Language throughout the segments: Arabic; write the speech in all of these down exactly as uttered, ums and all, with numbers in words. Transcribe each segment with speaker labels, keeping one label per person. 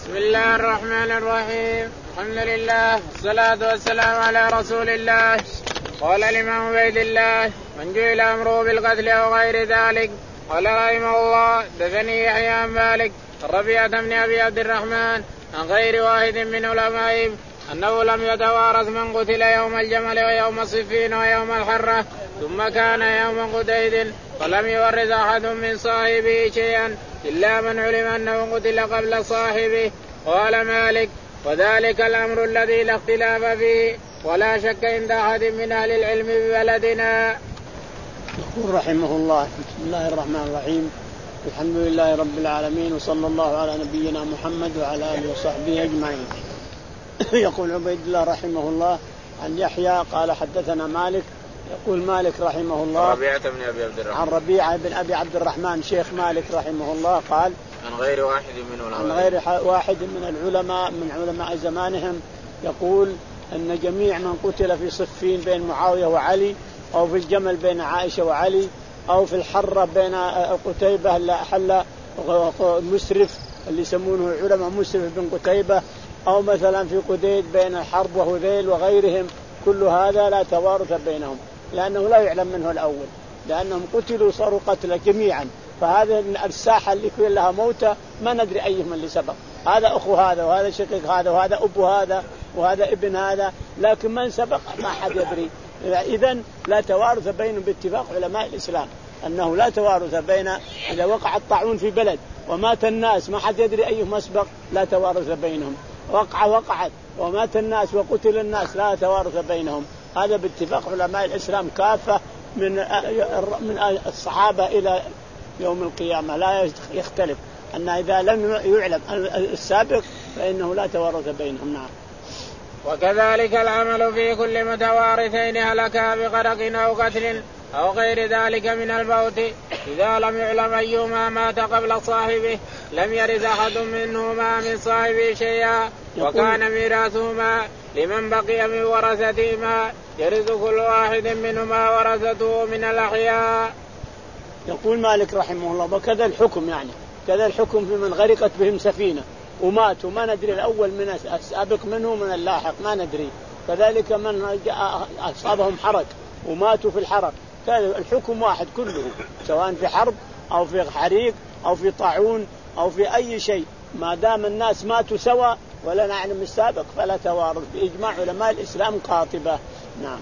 Speaker 1: بسم الله الرحمن الرحيم. الحمد لله والصلاة والسلام على رسول الله. قال الإمام عبيد الله: من جعل أمره بالقتل أو غير ذلك. قال رحمه الله: دثني يحيى عن مالك الربيعة بن أبي عبد الرحمن عن غير واحد من علمائهم أنه لم يتوارث من قتل يوم الجمل ويوم الصفين ويوم الحرة ثم كان يوم قتيل فلم يورث أحد من صاحبه شيئا إلا من علم أنه قتل قبل صاحبه. قال مالك: وذلك الأمر الذي لا اختلاف فيه ولا شك عند أحد من أهل العلم ببلدنا.
Speaker 2: يقول رحمه الله: بسم الله الرحمن الرحيم، الحمد لله رب العالمين، وصلى الله على نبينا محمد وعلى آله وصحبه أجمعين. يقول عبيد الله رحمه الله عن يحيى قال حدثنا مالك. يقول مالك رحمه الله
Speaker 1: ربيعة بن أبي عبد الرحمن
Speaker 2: عن ربيعة بن أبي عبد الرحمن شيخ مالك رحمه الله قال
Speaker 1: عن غير واحد من علماء
Speaker 2: عن غير واحد من العلماء من علماء زمانهم يقول أن جميع من قتل في صفين بين معاوية وعلي أو في الجمل بين عائشة وعلي أو في الحرة بين قتيبة اللي أحل مسرف اللي يسمونه علماء مسرف بن قتيبة أو مثلا في قديد بين الحرب وهذيل وغيرهم، كل هذا لا توارث بينهم لأنه لا يعلم منه الأول، لأنهم قتلوا صاروا قتلى جميعا. فهذا الساحة اللي كل لها موتى ما ندري أيهم اللي سبق، هذا أخو هذا وهذا شقيق هذا وهذا أبو هذا وهذا ابن هذا، لكن من سبق ما حد يدري. إذن لا توارث بينهم باتفاق علماء الإسلام أنه لا توارث بين، إذا وقع الطاعون في بلد ومات الناس ما حد يدري أيهم أسبق لا توارث بينهم. وقع وقعت ومات الناس وقتل الناس لا توارث بينهم. هذا باتفاق علماء الإسلام كافة من من الصحابة إلى يوم القيامة لا يختلف أن إذا لم يعلم السابق فإنه لا توارث بينهم. نعم.
Speaker 1: وكذلك العمل في كل متوارثين هلكا بغرق أو قتل أو غير ذلك من الموت إذا لم يعلم أيهما مات قبل صاحبه لم يرث أحد منهما من صاحبه شيئا وكان ميراثهما لمن بقي من ورثتهما يرث كل واحد منهما ورثته من الأحياء.
Speaker 2: يقول مالك رحمه الله: وكذا الحكم، يعني كذا الحكم في من غرقت بهم سفينة وماتوا ما ندري الأول من السابق منه من اللاحق ما ندري، كذلك من أصابهم حرق وماتوا في الحرق، الحكم واحد كله سواء في حرب أو في حريق أو في طاعون أو في أي شيء، ما دام الناس ماتوا سوا ولا نعلم السابق فلا توارث بإجماع علماء الإسلام قاطبة. نعم.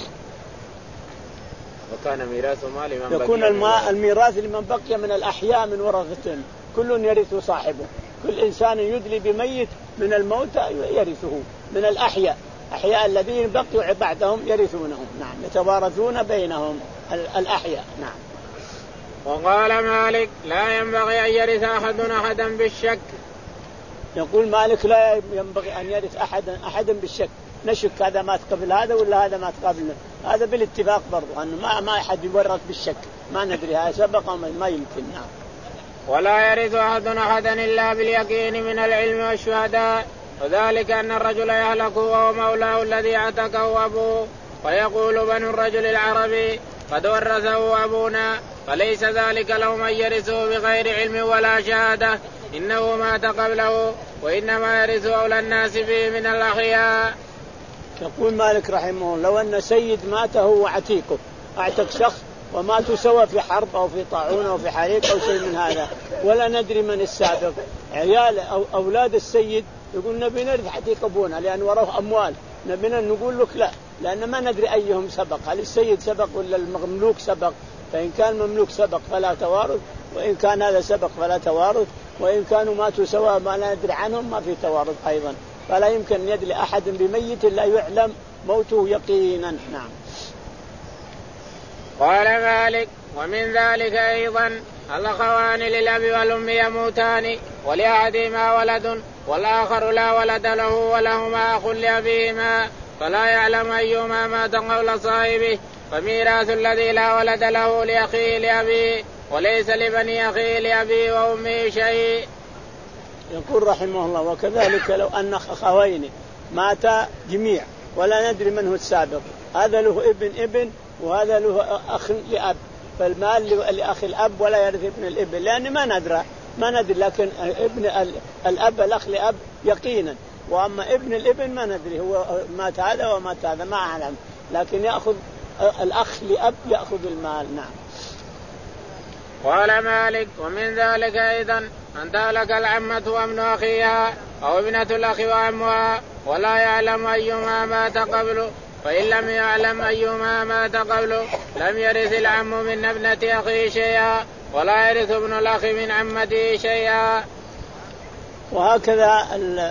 Speaker 1: وكان ميراث ما لمن
Speaker 2: يكون الماء الميراث لمن بقي من الأحياء من ورثتهم، كل يرث صاحبه، كل إنسان يدلي بميت من الموتى يرثه، من الأحياء أحياء الذين بقوا بعدهم يرثونهم. نعم، يتوارثون بينهم الأحياء. نعم.
Speaker 1: وقال مالك: لا ينبغي أن يرث أحد أحدا بالشك.
Speaker 2: يقول مالك: لا ينبغي أن يرث أحدا أحدا بالشك، نشك هذا مات قبل هذا ولا هذا مات قبل هذا، بالاتفاق برضو أنه ما ما أحد يورث بالشك، ما ندري هذا سبق ما يمكن. نعم.
Speaker 1: ولا يرث أحد أحدا إلا باليقين من العلم والشهداء، وذلك أن الرجل يهلك وهو مولاه الذي اعتقه أبوه ويقول بنو الرجل العربي قد ورثه أبونا، فليس ذلك لهم أن يرثه بغير علم ولا شهادة، إنه مات قبله وإنما يرث أولى الناس فيه من الأحياء.
Speaker 2: يقول مالك رحمه الله: لو أن سيد مات هو عتيقه، اعتق شخص وماتوا سوا في حرب أو في طاعون أو في حريق أو شيء من هذا ولا ندري من السابق، عيال أو أولاد السيد يقول نبي نرث عتيق أبونا لأن وراه أموال، نبينا نقول لك لا، لأن ما ندري أيهم سبق، هل السيد سبق ولا المملوك سبق، فإن كان مملوك سبق فلا توارث، وإن كان هذا سبق فلا توارث، وإن كانوا ماتوا سوا ما لا ندري عنهم ما في توارث أيضا، فلا يمكن أن يدلي أحد بميت لا يعلم موته يقينا. نعم.
Speaker 1: قال مالك: ومن ذلك أيضا الأخوان للأب والأم يموتان ولأحدهما ولد والآخر لا ولد له ولهما أخ لأبيهما فلا يعلم أيهما مات قبل صاحبه، فميراث الذي لا ولد له لأخيه لأبيه وليس لبني أخيه لأبيه وأمه شيء.
Speaker 2: يقول رحمه الله: وكذلك لو أن أخوين ماتا جميع ولا ندري من هو السابق، هذا له ابن ابن وهذا له أخ لأب، فالمال لأخي الأب ولا يرث ابن الابن لأن ما ندرى ما ندري، لكن ابن الأب الأخ لأب يقينا، وأما ابن الابن ما ندري هو مات هذا ومات هذا ما أعلم، لكن يأخذ الأخ لأب يأخذ المال. نعم.
Speaker 1: قال مالك ومن ذلك أيضا أن تهلك العمة وابن أخيها أو ابنة الأخ وعمها ولا يعلم أيهما مات قبله، فإن لم يعلم أيهما مات قبله لم يرث العم من ابنة أخيه شيئا ولا يرث ابن الأخ من عمته شيئا.
Speaker 2: وهكذا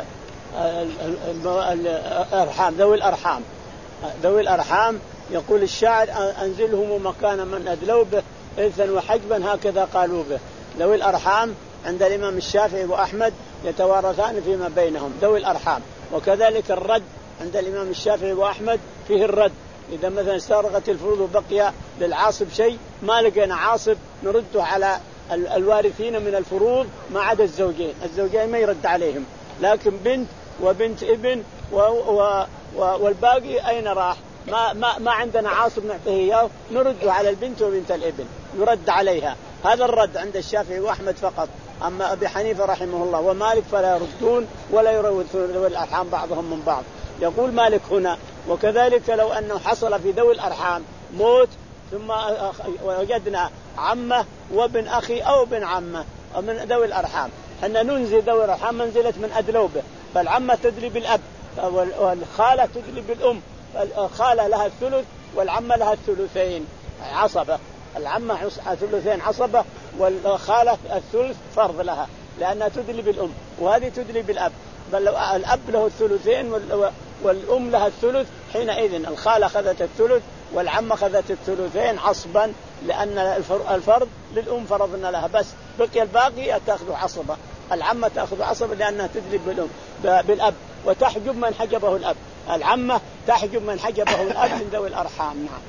Speaker 2: الأرحام ذوي الأرحام ذوي الأرحام يقول الشاعر أنزلهم مكان من أدلوا به إرثا وحجبا هكذا قالوا به. ذوي الأرحام عند الإمام الشافعي وأحمد يتوارثان فيما بينهم ذوي الأرحام. وكذلك الرد عند الإمام الشافعي وأحمد فيه الرد، إذا مثلا استغرقت الفروض وبقي للعاصب شيء ما لقينا عاصب نرده على الوارثين من الفروض ما عدا الزوجين، الزوجين ما يرد عليهم، لكن بنت وبنت ابن و و والباقي أين راح؟ ما ما ما عندنا عاصب نعطيه إياه نرده على البنت وبنت الابن يرد عليها. هذا الرد عند الشافعي وأحمد فقط. أما أبي حنيفة رحمه الله ومالك فلا يردون ولا يورثون ذوي الأرحام بعضهم من بعض. يقول مالك هنا وكذلك لو أنه حصل في ذوي الأرحام موت ثم وجدنا عمه وابن أخي أو ابن عمه من ذوي الأرحام، أن ننزل ذوي الأرحام منزلة من أدلوا به، فالعمة تدري بالأب والخالة تدري بالأم، الخالة لها الثلث والعمة لها الثلثين عصبة، العمة ثلثين عصبة والخالة الثلث فرض لها لأنها تدلي بالأم، وهذه تدلي بالأب، بل الأب له الثلثين والأم لها الثلث، حينئذ الخالة أخذت الثلث والعمة أخذت الثلثين عصبا، لأن الفرض للأم فرضنا لها، بس بقي الباقي تأخذ عصبة، العمة تأخذ عصبة لأنها تدلي بالأم بالأب، وتحجب من حجبه الأب، العمة تحجب من حجبه الأب من ذوي الأرحام. نعم.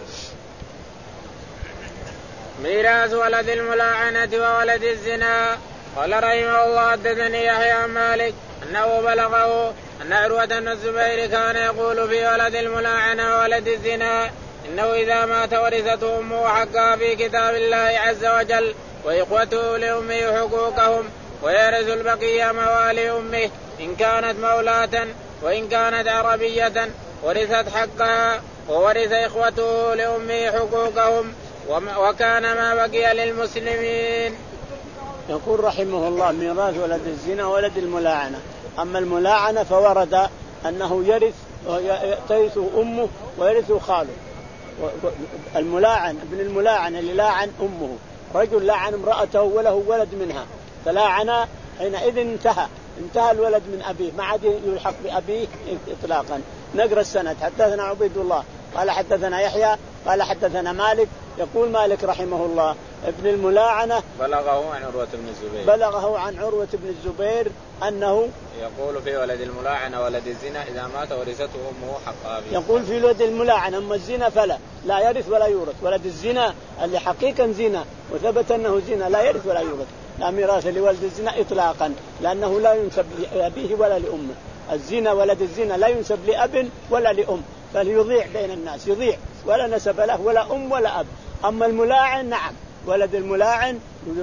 Speaker 1: ميراث ولد الملاعنة وولد الزنا. قال رحمه الله حدثني يحيى عن مالك أنه بلغه أن عروة بن الزبير كان يقول في ولد الملاعنة وولد الزنا إنه إذا مات ورثته أمه حقها في كتاب الله عز وجل وإخوته لأمه حقوقهم ويرث البقية موالي أمه إن كانت مولاة وإن كانت عربية ورثت حقها وورث إخوته لأمه حقوقهم وكان ما بقي للمسلمين.
Speaker 2: يقول رحمه الله ميراث ولد الزنا ولد الملاعنة. أما الملاعنة فورد أنه يرث ترث أمه ويرث خاله. الملاعن ابن الملاعن اللي لاعن أمه، رجل لاعن امرأته وله ولد منها فلاعنا، حينئذ انتهى انتهى الولد من أبيه ما عاد يلحق بأبيه إطلاقا. نقرأ السند. حدثنا عبيد الله قال حدثنا يحيى قال حدثنا مالك. يقول مالك رحمه الله ابن الملاعنة
Speaker 1: بلغه عن عروة بن الزبير
Speaker 2: بلغه عن عروة بن الزبير أنه
Speaker 1: يقول في ولد الملاعنة ولد الزنا إذا مات ورثته أمه حقها به.
Speaker 2: يقول في ولد الملاعنة أما الزنا فلا لا يرث ولا يورث. ولد الزنا اللي حقيقا زنا وثبت أنه زنا لا يرث ولا يورث، لا ميراث لولد الزنا إطلاقا، لأنه لا ينسب لأبيه ولا لأمه. الزنا ولد الزنا لا ينسب لأب ولا لأم، بل يضيع بين الناس، يضيع ولا نسب له ولا أم ولا أب. أما الملاعن نعم ولد الملاعن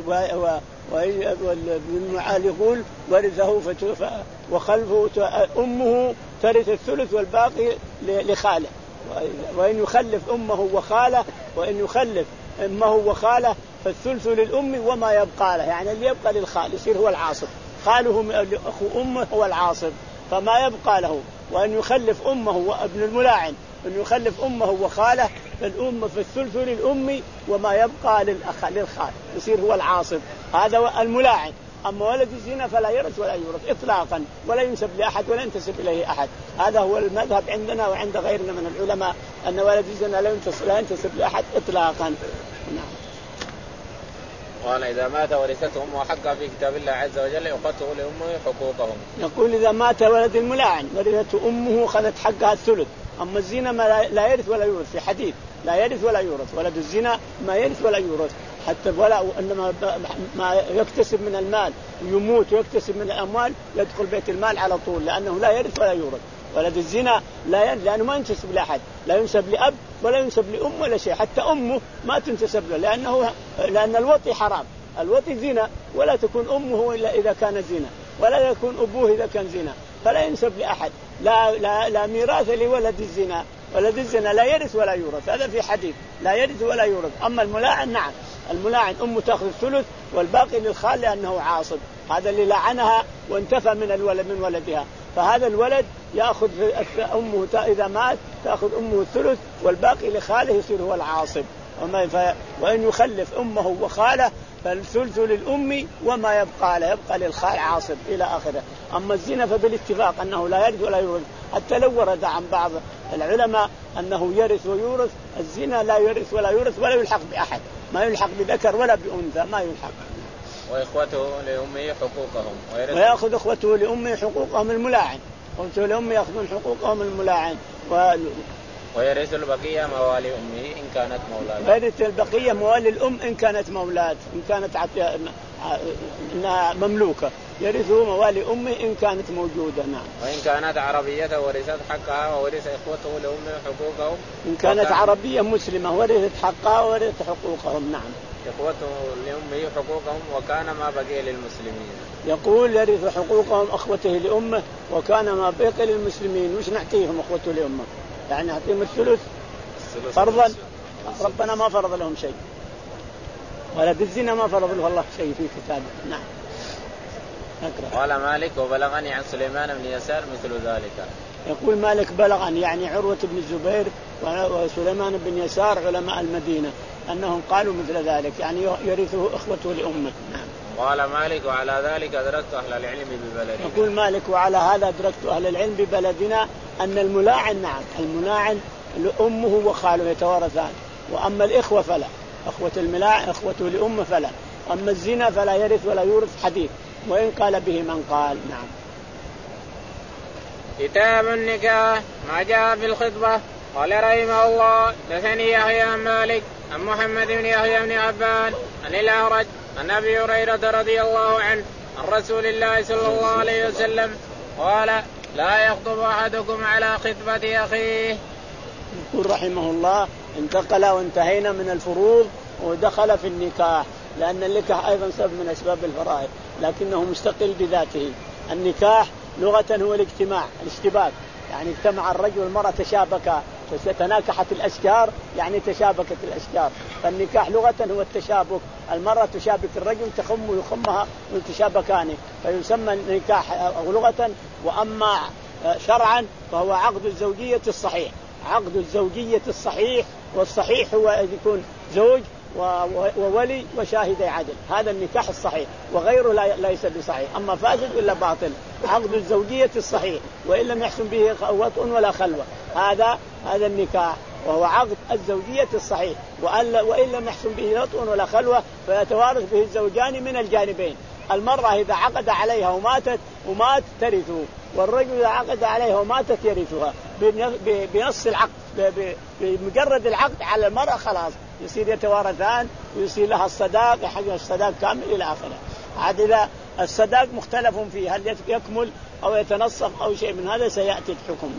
Speaker 2: والمعال يقول ورثه وخلفه أمه ترث الثلث والباقي لخاله، وإن يخلف أمه وخاله وإن يخلف أمه وخاله فالثلث للأم وما يبقى له، يعني اللي يبقى للخال يصير هو العاصب، خاله أخو أمه هو العاصب فما يبقى له. وأن يخلف أمه وابن الملاعن أن يخلف أمه وخاله فالأم في الثلث للأم وما يبقى للأخ للخال يصير هو العاصب، هذا الملاعن. أما ولد الزنا فلا يرث ولا يورث إطلاقا ولا ينسب لأحد ولا ينتسب إليه أحد. هذا هو المذهب عندنا وعند غيرنا من العلماء أن ولد الزنا لا ينتسب لا ينتسب لأحد إطلاقا. نعم.
Speaker 1: قال إذا مات ورثته أمه حقها في كتاب الله عز وجل يقته لأمه حقوقهم.
Speaker 2: يقول إذا مات ولد الملاعن ورثته أمه خذت حقها الثلث. أما الزنا ما لا يرث ولا يورث، في حديث لا يرث ولا يورث، ولد الزنا ما يرث ولا يورث حتى ولا إنما ما يكتسب من المال يموت ويكتسب من الأموال يدخل بيت المال على طول، لأنه لا يرث ولا يورث. ولد الزنا لا يرث لأنه ما ينتسب لأحد، لا ينسب لأب ولا ينسب لأم ولا شيء، حتى أمه ما تنتسب له لأنه لأن الوطي حرام، الوطي زنا، ولا تكون أمه إلا إذا كانت زنا، ولا يكون أبوه إذا كان زنا، فلا ينسب لأحد. لا, لا, لا ميراث لولد الزنا، ولد الزنا لا يرث ولا يورث، هذا في حديث لا يرث ولا يورث. أما الملاعن نعم، الملاعن أمه تأخذ الثلث والباقي للخال لأنه عاصب، هذا اللي لعنها وانتفى من الولد من ولدها، فهذا الولد يأخذ أمه إذا مات تأخذ أمه الثلث والباقي لخاله يصير هو العاصب. وإن يخلف أمه وخاله فالثلث للأم وما يبقى له يبقى للخال عاصب إلى آخره. أما الزنا فبالاتفاق أنه لا يرث ولا يورث، حتى لو ورد عن بعض العلماء أنه يرث ويورث، الزنا لا يرث ولا يورث ولا يلحق بأحد، ما يلحق بذكر ولا بأنثى، ما يلحق.
Speaker 1: وإخوته لأمه حقوقهم
Speaker 2: ويأخذ إخوته لأمه حقوقهم الملاعن، إخوته لأمه يأخذون حقوقهم الملاعن و...
Speaker 1: ويرث البقية موالي أمه إن كانت مولاة.
Speaker 2: ويرث البقية موالي الأم إن كانت مولاة، إن كانت عت... إنها مملوكة، يرثه موالي أمه إن كانت موجودة. نعم.
Speaker 1: وإن كانت عربية ورثت حقها وورث إخوته لأمه حقوقهم.
Speaker 2: إن كانت وكان... عربية مسلمة ورثت حقها وورثت حقوقهم. نعم.
Speaker 1: إخوته لأمه حقوقهم وكان ما بقي للمسلمين.
Speaker 2: يقول يرث حقوقهم أخوته لأمه وكان ما بقي للمسلمين. وش نعطيهم أخوته لأمه؟ يعني نعطيهم الثلث فرضا، ربنا ما فرض لهم شيء، ولا بالزنا ما فرض له الله شيء في كتابه. نعم.
Speaker 1: أكرم. قال مالك وبلغني عن سليمان بن يسار مثل ذلك.
Speaker 2: يقول مالك بلغني يعني عروة بن الزبير وسليمان بن يسار علماء المدينة أنهم قالوا مثل ذلك، يعني يرثه إخوته لأمه. نعم.
Speaker 1: قال مالك وعلى ذلك أدركت أهل العلم ببلدنا.
Speaker 2: يقول مالك وعلى هذا أدركت أهل العلم ببلدنا أن الملاعن نعم الملاعن لأمه وخاله يتوارثان، وأما الإخوة فلا، أخوة الملاعن أخوته لأمه فلا، أما الزنا فلا يرث ولا يورث حديث وإن قال به من قال. نعم.
Speaker 1: كتاب النكاح ما جاء في الخطبة. قال رحمه الله دثني يحيى عن مالك عن محمد بن يحيى بن عبان عن الأعرج عن أبي هريرة رضي الله عنه عن رسول الله صلى الله عليه وسلم قال لا يخطب أحدكم على خطبة أخيه.
Speaker 2: يقول رحمه الله انتقل وانتهينا من الفروض ودخل في النكاح، لأن النكاح أيضا سبب من أسباب الفرائض لكنه مستقل بذاته. النكاح لغة هو الاجتماع الاشتباك، يعني اجتمع الرجل والمرأة تشابكا، تناكحت الأشجار يعني تشابكت الأشجار، فالنكاح لغة هو التشابك، المرأة تشابك الرجل تخم ويخمها ويتشابكان فيسمى النكاح لغة. وأما شرعا فهو عقد الزوجية الصحيح، عقد الزوجية الصحيح، والصحيح هو أن يكون زوج وولي وشاهدي عدل، هذا النكاح الصحيح، وغيره ليس بصحيح، أما فاسد إلا باطل. عقد الزوجية الصحيح وإن لم يحسن به وطء ولا خلوة، هذا هذا النكاح وهو عقد الزوجية الصحيح، وإن لم يحسن به وطء ولا خلوة فيتوارث به الزوجان من الجانبين. المرأة إذا عقد عليها وماتت ومات ترثه، والرجل إذا عقد عليها وماتت يرثها بنص العقد، بمجرد العقد على المرأة خلاص يصير يتوارثان ويصير لها الصداق يحجز الصداق كامل إلى آخره. عاد إذا الصداق مختلف فيه هل يكمل أو يتنصف أو شيء من هذا سيأتي الحكم.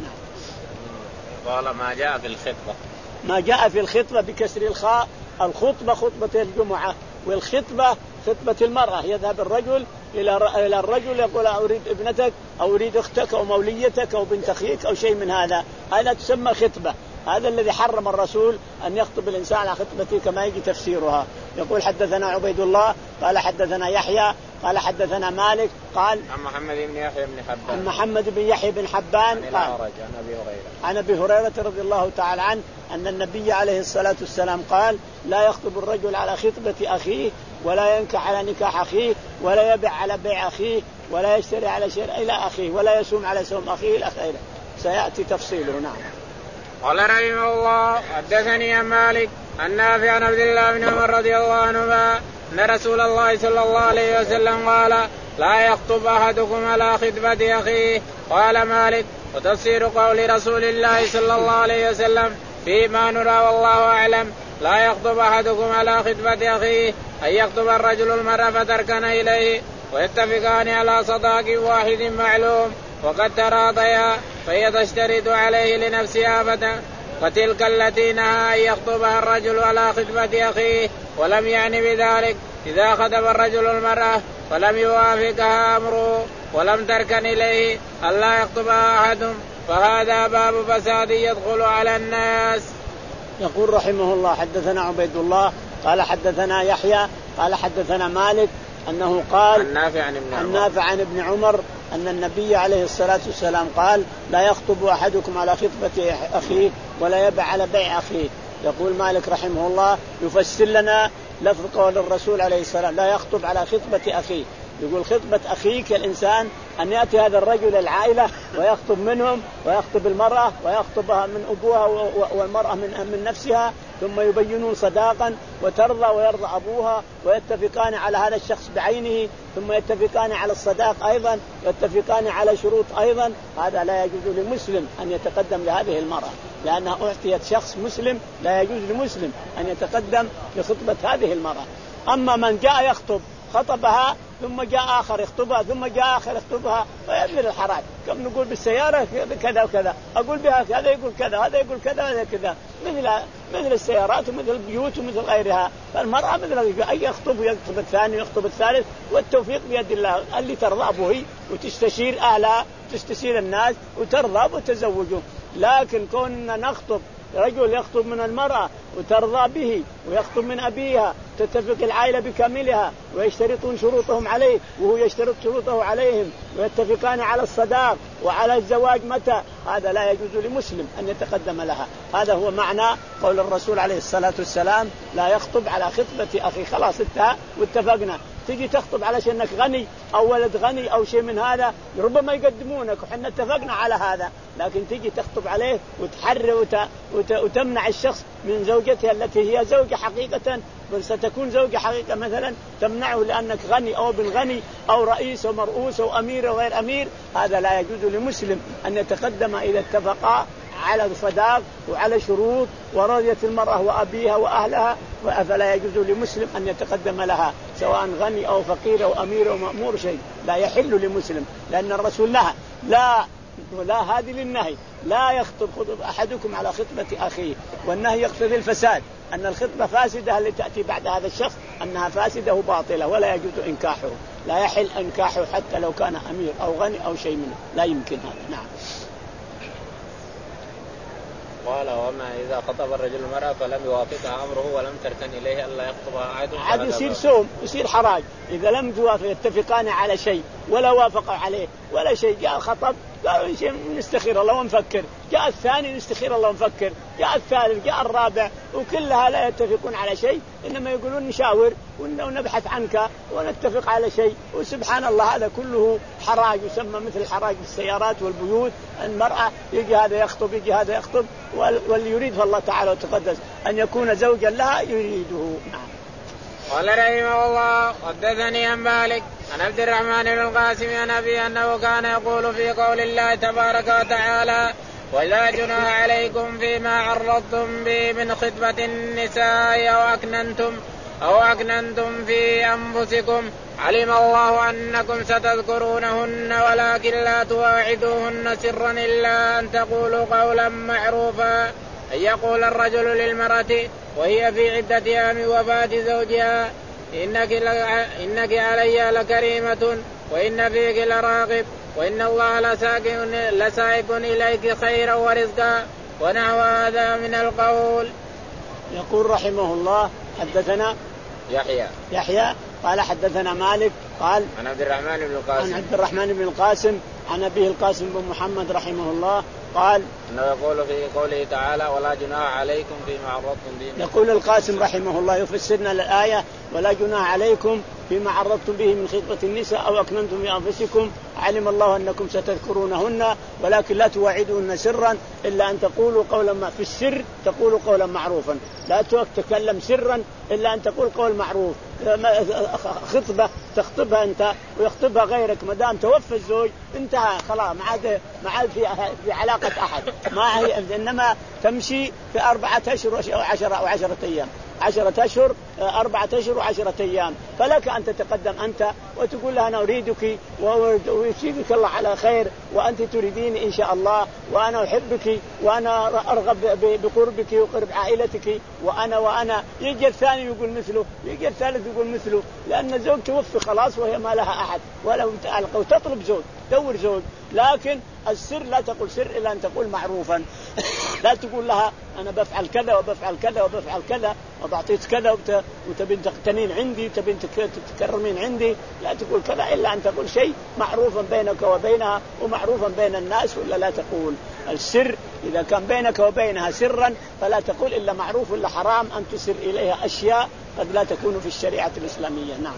Speaker 1: قال ما جاء في الخطبة.
Speaker 2: ما جاء في الخطبة بكسر الخاء، الخطبة خطبة الجمعة، والخطبة خطبة المرأة، يذهب الرجل إلى الرجل يقول أريد ابنتك أو أريد أختك أو موليتك أو بنت أخيك أو شيء من هذا، هذا تسمى خطبة. هذا الذي حرم الرسول أن يخطب الإنسان على خطبته كما يجي تفسيرها. يقول حدثنا عبيد الله قال حدثنا يحيى قال حدثنا مالك قال
Speaker 1: عن محمد بن يحيى بن حبان
Speaker 2: عن محمد بن يحيى بن حبان
Speaker 1: قال عن أبي هريرة
Speaker 2: عن أبي هريرة رضي الله تعالى عنه أن النبي عليه الصلاة والسلام قال لا يخطب الرجل على خطبة أخيه ولا ينكح على نكاح أخيه ولا يبيع على بيع أخيه ولا يشتري على شراء إلى أخيه ولا يسوم على سوم أخيه إلى آخره، سيأتي تفصيله. نعم.
Speaker 1: قال رحمه الله حدثني عن مالك عن نافع عن عبد الله بن عمر رضي الله عنهما أن رسول الله صلى الله عليه وسلم قال لا يخطب أحدكم على خطبة أخيه. قال مالك وتفسير قول رسول الله صلى الله عليه وسلم فيما نرى والله أعلم لا يخطب أحدكم على خطبة أخيه أن يخطب الرجل المرأة فتركن إليه ويتفقان على صداق واحد معلوم وقد تراضيا فهي تشترط عليه لنفسها أبدا، وتلك التي نهى أن يخطبها الرجل على خطبة أخيه ولم يعني بذلك إذا خطب الرجل المرأة فلم يوافقها أمره ولم تركن إليه ألا يخطبها أحد فهذا باب فساد يدخل على الناس.
Speaker 2: يقول رحمه الله حدثنا عبيد الله قال حدثنا يحيى قال حدثنا مالك أنه قال
Speaker 1: النافع عن ابن عمر,
Speaker 2: النافع عن ابن عمر أن النبي عليه الصلاة والسلام قال لا يخطب أحدكم على خطبة أخيه ولا يبع على بيع أخيه. يقول مالك رحمه الله يفسر لنا لفظ قول الرسول عليه السلام لا يخطب على خطبة أخيه. يقول خطبة أخيك الإنسان أن يأتي هذا الرجل العائلة ويخطب منهم ويخطب المرأة ويخطبها من أبوها والمرأة من من نفسها ثم يبينون صداقا وترضى ويرضى أبوها ويتفقان على هذا الشخص بعينه ثم يتفقان على الصداق أيضا ويتفقان على شروط أيضا. هذا لا يجوز لمسلم أن يتقدم لهذه المرأة لأنها أعطيت شخص مسلم. لا يجوز لمسلم أن يتقدم لخطبة هذه المرأة. أما من جاء يخطب خطبها ثم جاء آخر يخطبها ثم جاء آخر يخطبها فيبذل الحراج. كم نقول بالسيارة كذا وكذا أقول بها هذا يقول كذا هذا يقول كذا هذا كذا مثل مثل السيارات ومثل البيوت ومثل غيرها. فالمرأة مثل أي يخطب ويخطب الثاني ويخطب الثالث والتوفيق بيد الله. اللي ترضى به وتستشير أهلها تستشير الناس وترضى وتزوجه. لكن كوننا نخطب رجل يخطب من المرأة وترضى به ويخطب من أبيها تتفق العائلة بكاملها ويشترطون شروطهم عليه وهو يشترط شروطه عليهم ويتفقان على الصداق وعلى الزواج متى. هذا لا يجوز لمسلم أن يتقدم لها. هذا هو معنى قول الرسول عليه الصلاة والسلام لا يخطب على خطبة أخي. خلاص انتهى واتفقنا. تيجي تخطب على شأنك غني أو ولد غني أو شيء من هذا ربما يقدمونك وحنا اتفقنا على هذا. لكن تيجي تخطب عليه وتحرر وت... وت... وتمنع الشخص من زوجته التي هي زوجة حقيقة بل ستكون زوجة حقيقة مثلا تمنعه لأنك غني أو ابن غني أو رئيس أو مرؤوس أو أمير أو غير أمير. هذا لا يجوز لمسلم أن يتقدم إذا اتفقا على الصداق وعلى شروط ورضيت المرأة وأبيها وأهلها. فلا يجوز لمسلم أن يتقدم لها سواء غني أو فقير أو أمير أو مأمور شيء. لا يحل لمسلم لأن الرسول لها لا ولا هذه للنهي لا يخطب أحدكم على خطبة أخيه. والنهي يقتضي الفساد أن الخطبة فاسدة اللي تأتي بعد هذا الشخص أنها فاسدة وباطلة ولا يجوز إنكاحه. لا يحل إنكاحه حتى لو كان أمير أو غني أو شيء منه لا يمكن هذا. نعم.
Speaker 1: قال وما إذا خطب الرجل المرأة فلم يوافقها أمره ولم تركن إليه ألا يخطبها أحد
Speaker 2: عاد يصير سوم يصير حراج. إذا لم توافق يتفقان على شيء ولا وافقوا عليه ولا شيء جاء خطب قالوا شيء نستخير الله ونفكر. جاء الثاني نستخير الله ونفكر. جاء الثالث جاء الرابع وكلها لا يتفقون على شيء إنما يقولون نشاور ونبحث عنك ونتفق على شيء. وسبحان الله هذا كله حراج يسمى مثل حراج السيارات والبيوت. المرأة يجي هذا يخطب يجي هذا يخطب واللي يريد فالله تعالى وتقدس أن يكون زوجا لها يريده. نعم.
Speaker 1: قال رحمه الله حدثني عن مالك عن عبد الرحمن بن القاسم عن أبي أنه كان يقول في قول الله تبارك وتعالى ولا جناح عليكم فيما عرضتم به من خطبة النساء أو أكننتم أو أكننتم في أنفسكم علم الله أنكم ستذكرونهن ولكن لا تواعدوهن سرا إلا أن تقولوا قولا معروفا. أن يقول الرجل للمرأة وهي في عدة أيام وفاة زوجها إنك, إنك علي لكريمة وإن فيك لراغب وإن الله لسائق إليك خيرا ورزقا ونحو هذا من القول.
Speaker 2: يقول رحمه الله حدثنا
Speaker 1: يحيى
Speaker 2: يحيى قال حدثنا مالك قال
Speaker 1: عن عبد الرحمن بن القاسم
Speaker 2: عن عبد الرحمن بن القاسم عن أبيه القاسم بن محمد رحمه الله قال
Speaker 1: أنه يقول في قوله تعالى ولا جناح عليكم فيما عرضتم به.
Speaker 2: يقول القاسم رحمه الله يفسرنا الآية ولا جناح عليكم فيما عرضتم به من خطبة النساء أو أكننتم في أنفسكم علم الله أنكم ستذكرونهن ولكن لا تواعدوهن سرا إلا أن تقولوا قولا ما في السر تقولوا قولا معروفا. لا تتكلم سرا إلا أن تقول قول معروف. خطبة تخطبها أنت ويخطبها غيرك ما دام توفى الزوج انتهى خلاص ما عاد ما عاد في في علاقة أحد ما هي إنما تمشي في أربعة أشهر أو عشرة أو عشرة أيام. عشرة أشهر أربعة أشهر وعشرة أيام، فلك أن تتقدم أنت وتقول لها أنا أريدك ويشفيك الله على خير وأنت تريديني إن شاء الله، وأنا أحبك وأنا أرغب بقربك وقرب عائلتك وأنا وأنا يجي الثاني يقول مثله، يجي الثالث يقول مثله، لأن الزوج توفي خلاص وهي ما لها أحد ولا متعلقة وتطلب زوج دور زوج. لكن السر لا تقول سر إلا أن تقول معروفا. لا تقول لها أنا بفعل كذا وبفعل كذا وبفعل كذا وبعطيت كذا وتبين تقتنين عندي تبين تكرمين عندي، لا تقول كذا إلا أن تقول شيء معروفا بينك وبينها ومعروفا بين الناس، ولا لا تقول السر. إذا كان بينك وبينها سرا فلا تقول إلا معروف، ولا حرام أن تسر إليها أشياء قد لا تكون في الشريعة الإسلامية. نعم.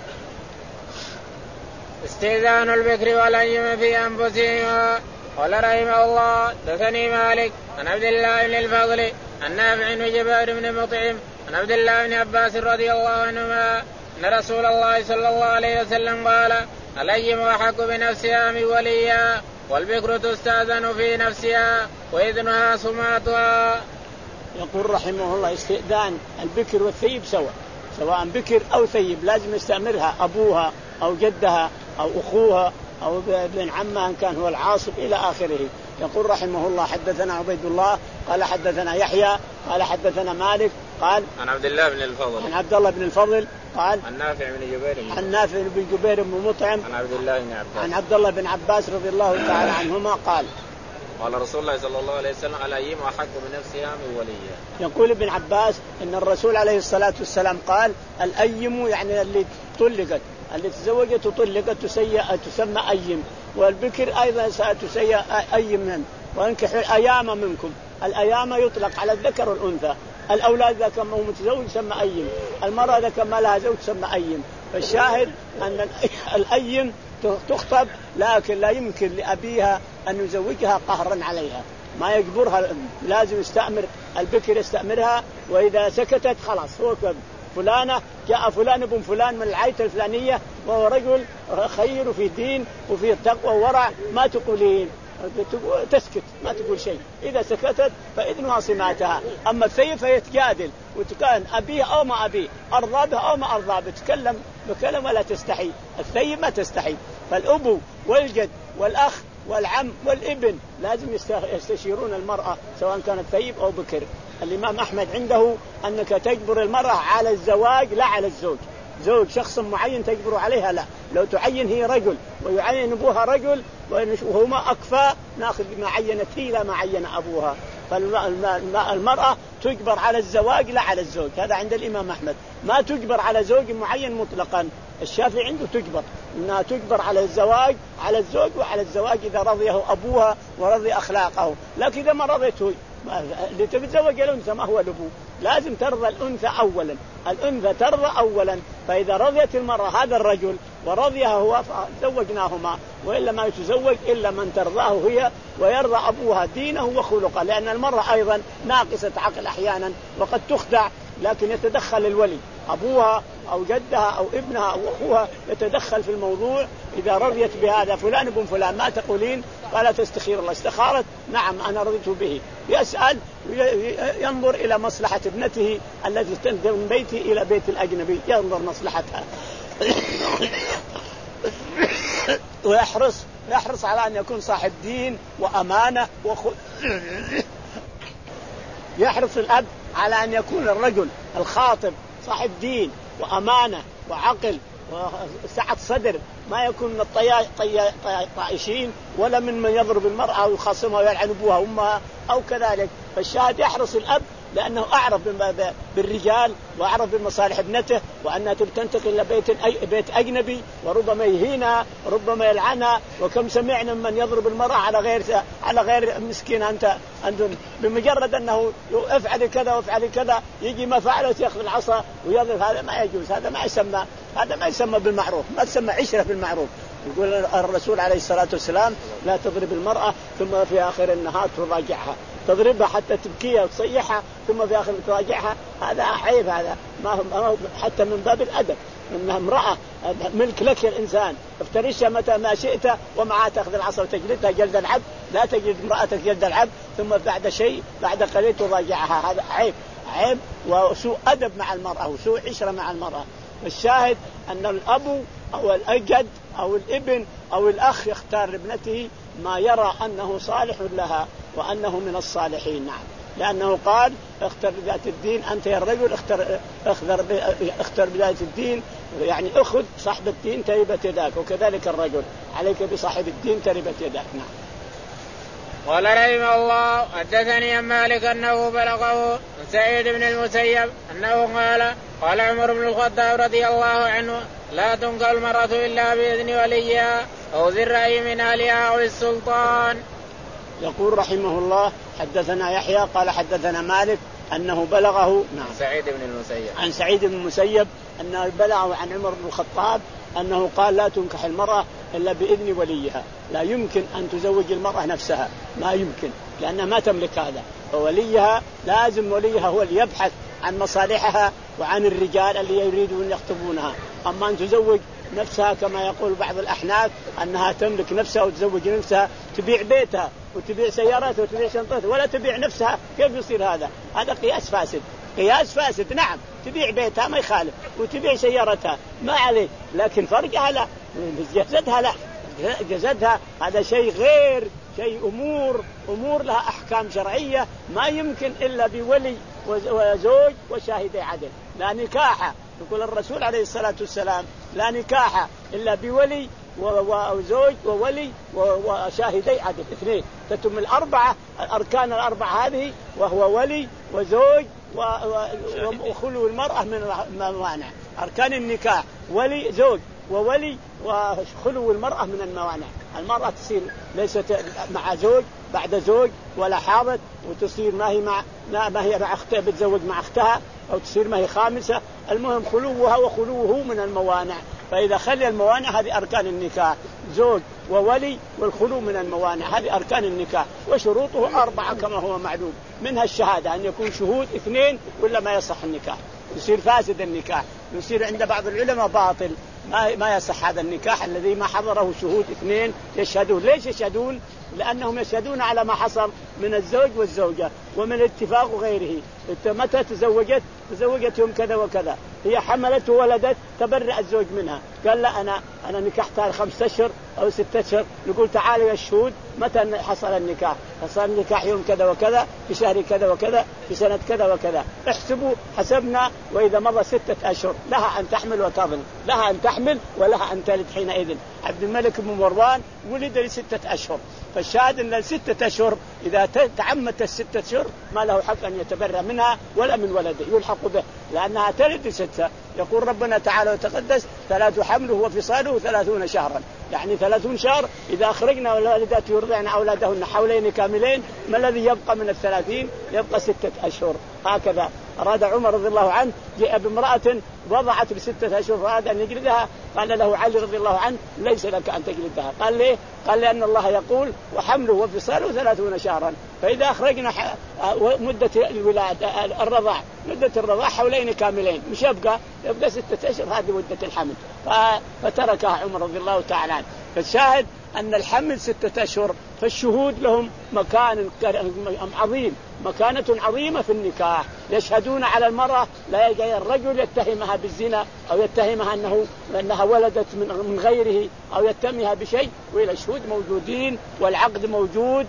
Speaker 1: استئذان البكر والأيم في أنفسهما. قال رحمه الله دثني مالك عن عبد الله بن الفضل عن نافع بن جبير بن مطعم عن عبد الله بن عباس رضي الله عنهما أن رسول الله صلى الله عليه وسلم قال الأيم أحق بنفسها من وليها والبكر تستأذن في نفسها وإذنها صماتها.
Speaker 2: يقول رحمه الله استئذان البكر والثيب سواء، سواء بكر أو ثيب لازم يستأمرها أبوها أو جدها أو أخوها أو ابن عمها إن كان هو العاصب إلى آخره. يقول رحمه الله حدثنا عبيد الله قال حدثنا يحيى قال حدثنا مالك قال
Speaker 1: عن عبد الله بن الفضل
Speaker 2: عن عبد الله بن الفضل قال
Speaker 1: عن نافع بن جبير
Speaker 2: عن نافع بن جبير بن مطعم
Speaker 1: عن عبد الله بن عباس
Speaker 2: عن عبد الله بن عباس رضي الله تعالى عنهما قال
Speaker 1: قال رسول الله صلى الله عليه وسلم الأيم أحق بنفسها من وليها.
Speaker 2: يقول ابن عباس إن الرسول عليه الصلاة والسلام قال الأيم يعني اللي طلقت اللي تزوجت وطلقت تسمى أيم، والبكر أيضا ستسمى أيم من وانكحوا الأيام منكم. الأيام يطلق على الذكر والأنثى، الأولاد إذا كان متزوج يسمى أيم، المرأة إذا كان ما لها زوج تسمى أيم. فالشاهد أن الأيم تخطب لكن لا يمكن لأبيها أن يزوجها قهرا عليها، ما يجبرها، لازم يستأمر البكر يستأمرها، وإذا سكتت خلاص هو فلانة جاء فلان ابن فلان من العائلة الفلانية وهو رجل خير في دين وفي تقوى وورع ما تقولين، تسكت ما تقول شيء. إذا سكتت فإذنها صماتها. أما الثيب فيتجادل وتكون أبيه أو ما أبيه أرضى به أو ما أرضى به، تكلم بكلمة لا تستحي. الثيب ما تستحي. فالأبو والجد والأخ والعم والابن لازم يستشيرون المرأة سواء كانت ثيب أو بكر. الإمام أحمد عنده أنك تجبر المرأة على الزواج لا على الزوج. زوج شخص معين تجبر عليها لا، لو تعين هي رجل ويعين أبوها رجل وهما أكفى ناخذ ما عينت هي لا ما عين أبوها. فالمرأة تجبر على الزواج لا على الزوج، هذا عند الإمام أحمد. ما تجبر على زوج معين مطلقا. الشافعي عنده تجبر إنها تجبر على الزواج على الزوج وعلى الزواج إذا رضيه أبوها ورضي أخلاقه، لكن إذا ما رضيته اللي تتزوج الأنثى ما هو الأبو، لازم ترضى الأنثى أولا. الأنثى ترضى أولا، فإذا رضيت المرأة هذا الرجل ورضيها هو فزوجناهما، وإلا ما يتزوج إلا من ترضاه هي ويرضى أبوها دينه وخلقه، لأن المرأة أيضا ناقصة عقل أحيانا وقد تخدع، لكن يتدخل الولي أبوها أو جدها أو ابنها أو أخوها يتدخل في الموضوع. إذا رضيت بهذا فلان ابن فلان ما تقولين؟ فلا تستخير الله. استخارت نعم أنا رضيت به، يسأل ينظر إلى مصلحة ابنته التي تنتهي من بيتي إلى بيت الأجنبي، ينظر مصلحتها ويحرص يحرص على أن يكون صاحب دين وأمانة وخ... يحرص الأب على أن يكون الرجل الخاطب صاحب دين وأمانة وعقل وسعة صدر، ما يكون من الطائشين ولا من من يضرب المرأة ويخاصمها ويلعن أبوها وأمها أو كذلك. فالشاهد يحرص الأب لأنه أعرف بالرجال وأعرف بمصالح ابنته، وأنها تنتقل إلى بيت بيت أجنبي وربما يهينها ربما يلعنها. وكم سمعنا من يضرب المرأة على غير على غير مسكين أنت أنت بمجرد أنه افعل كذا وافعل كذا يجي ما فعلت يأخذ العصا ويضرب. هذا ما يجوز، هذا ما يسمى هذا ما يسمى بالمعروف، ما تسمى عشرة بالمعروف. يقول الرسول عليه الصلاة والسلام لا تضرب المرأة ثم في آخر النهار تراجعها، تضربها حتى تبكيها وتصيحها ثم في آخر تراجعها، هذا عيب، هذا ما هو حتى من باب الأدب. إنها امرأة ملك لك الإنسان، افترشها متى ما شئت ومعها تأخذ العصا وتجلدها جلد العبد. لا تجلد امرأتك جلد العبد ثم بعد شيء بعد قليل تراجعها، هذا عيب عيب وسوء أدب مع المرأة وسوء عشرة مع المرأة. الشاهد أن الأب أو الأجد أو الابن أو الأخ يختار لابنته ما يرى أنه صالح لها وأنه من الصالحين. نعم، لأنه قال اختر بذات الدين أنت يا الرجل اختر اختر اختر بذات الدين، يعني أخذ صاحب الدين تربت يداك، وكذلك الرجل عليك بصاحب الدين تربت يداك. نعم.
Speaker 1: قال رحمه الله حدثني عن مالك أنه بلغه سعيد بن المسيب أنه قال قال عمر بن الخطاب رضي الله عنه لا تنكح المرأة إلا بإذن وليها أو ذي الرأي من أهلها أو السلطان.
Speaker 2: يقول رحمه الله حدثنا يحيى قال حدثنا مالك أنه بلغه نعم
Speaker 1: سعيد بن المسيب
Speaker 2: عن سعيد بن المسيب أنه بلغه عن عمر بن الخطاب أنه قال لا تنكح المرأة إلا بإذن وليها. لا يمكن أن تزوج المرأة نفسها، ما يمكن، لأنها ما تملك هذا، ووليها لازم وليها هو اللي يبحث عن مصالحها وعن الرجال اللي يريدون يخطبونها. أما أن تزوج نفسها كما يقول بعض الأحناف أنها تملك نفسها وتزوج نفسها، تبيع بيتها وتبيع سياراتها وتبيع شنطتها ولا تبيع نفسها، كيف يصير هذا؟ هذا قياس فاسد، قياس فاسد. نعم تبيع بيتها ما يخالف وتبيع سيارتها ما عليه، لكن فرجها لا، جسدها لا، جسدها هذا شيء غير شيء، أمور أمور لها أحكام شرعية ما يمكن إلا بولي وزوج وشاهدي عدل. لا نكاح، يقول الرسول عليه الصلاة والسلام لا نكاح إلا بولي وزوج وولي وشاهدي عدل، اثنين تتم الأربعة الأركان الأربعة هذه، وهو ولي وزوج وخلو المرأة من الموانع. أركان النكاح ولي زوج وولي وخلو المرأة من الموانع. المرأة تصير ليست مع زوج بعد زوج ولا حاضت، وتصير ما هي مع ما هي مع أختها بتزوج مع أختها، أو تصير ما هي خامسة. المهم خلوها وخلوه من الموانع. فإذا خلي الموانع هذه أركان النكاح، زوج وولي والخلو من الموانع، هذه أركان النكاح، وشروطه أربعة كما هو معلوم، منها الشهادة أن يكون شهود اثنين ولا ما يصح النكاح، يصير فاسد النكاح، يصير عند بعض العلماء باطل، ما ما يصح هذا النكاح الذي ما حضره شهود اثنين يشهدون. ليش يشهدون؟ لأنهم يشهدون على ما حصل من الزوج والزوجة ومن الاتفاق وغيره. متى تزوجت؟ تزوجت يوم كذا وكذا، هي حملت وولدت، تبرأ الزوج منها، قال لا أنا أنا نكحتها خمسة أشهر أو ستة أشهر. نقول تعالوا يا الشهود متى حصل النكاح؟ حصل النكاح يوم كذا وكذا في شهر كذا وكذا في سنة كذا وكذا. احسبوا حسبنا، وإذا مضى ستة أشهر لها أن تحمل وتضن، لها أن تحمل ولها أن تلد حينئذ. عبد الملك بن مروان ولد لستة أشهر، فالشاهد أن الستة أشهر إذا تعمت الستة أشهر ما له حق أن يتبرأ منها ولا من ولده، يلحق به لأنها تلد ستة. يقول ربنا تعالى وتقدس ثلاث حمله وفصاله ثلاثون شهرا، يعني ثلاثون شهر. إذا أخرجنا والوالدات يرضعن أولادهن حولين كاملين، ما الذي يبقى من الثلاثين؟ يبقى ستة أشهر. هكذا أراد عمر رضي الله عنه، جاء بامرأة وضعت بستة أشهر فأراد أن يجلدها، قال له علي رضي الله عنه ليس لك أن تجلدها. قال ليه؟ قال لأن الله يقول وحمله وفصاله ثلاثون شهرا، فإذا أخرجنا مدة الولادة الرضاع مدة الرضاع حولين كاملين مش يبقى يبقى ستة أشهر، هذه مدة الحمل. فتركها عمر رضي الله تعالى عنه. فالشاهد أن الحمل ستة أشهر، فالشهود لهم مكان عظيم، مكانة عظيمة في النكاح. يشهدون على المرأة، لا يجي الرجل يتهمها بالزنا أو يتهمها أنه أنها ولدت من غيره أو يتهمها بشيء، وإلى الشهود موجودين والعقد موجود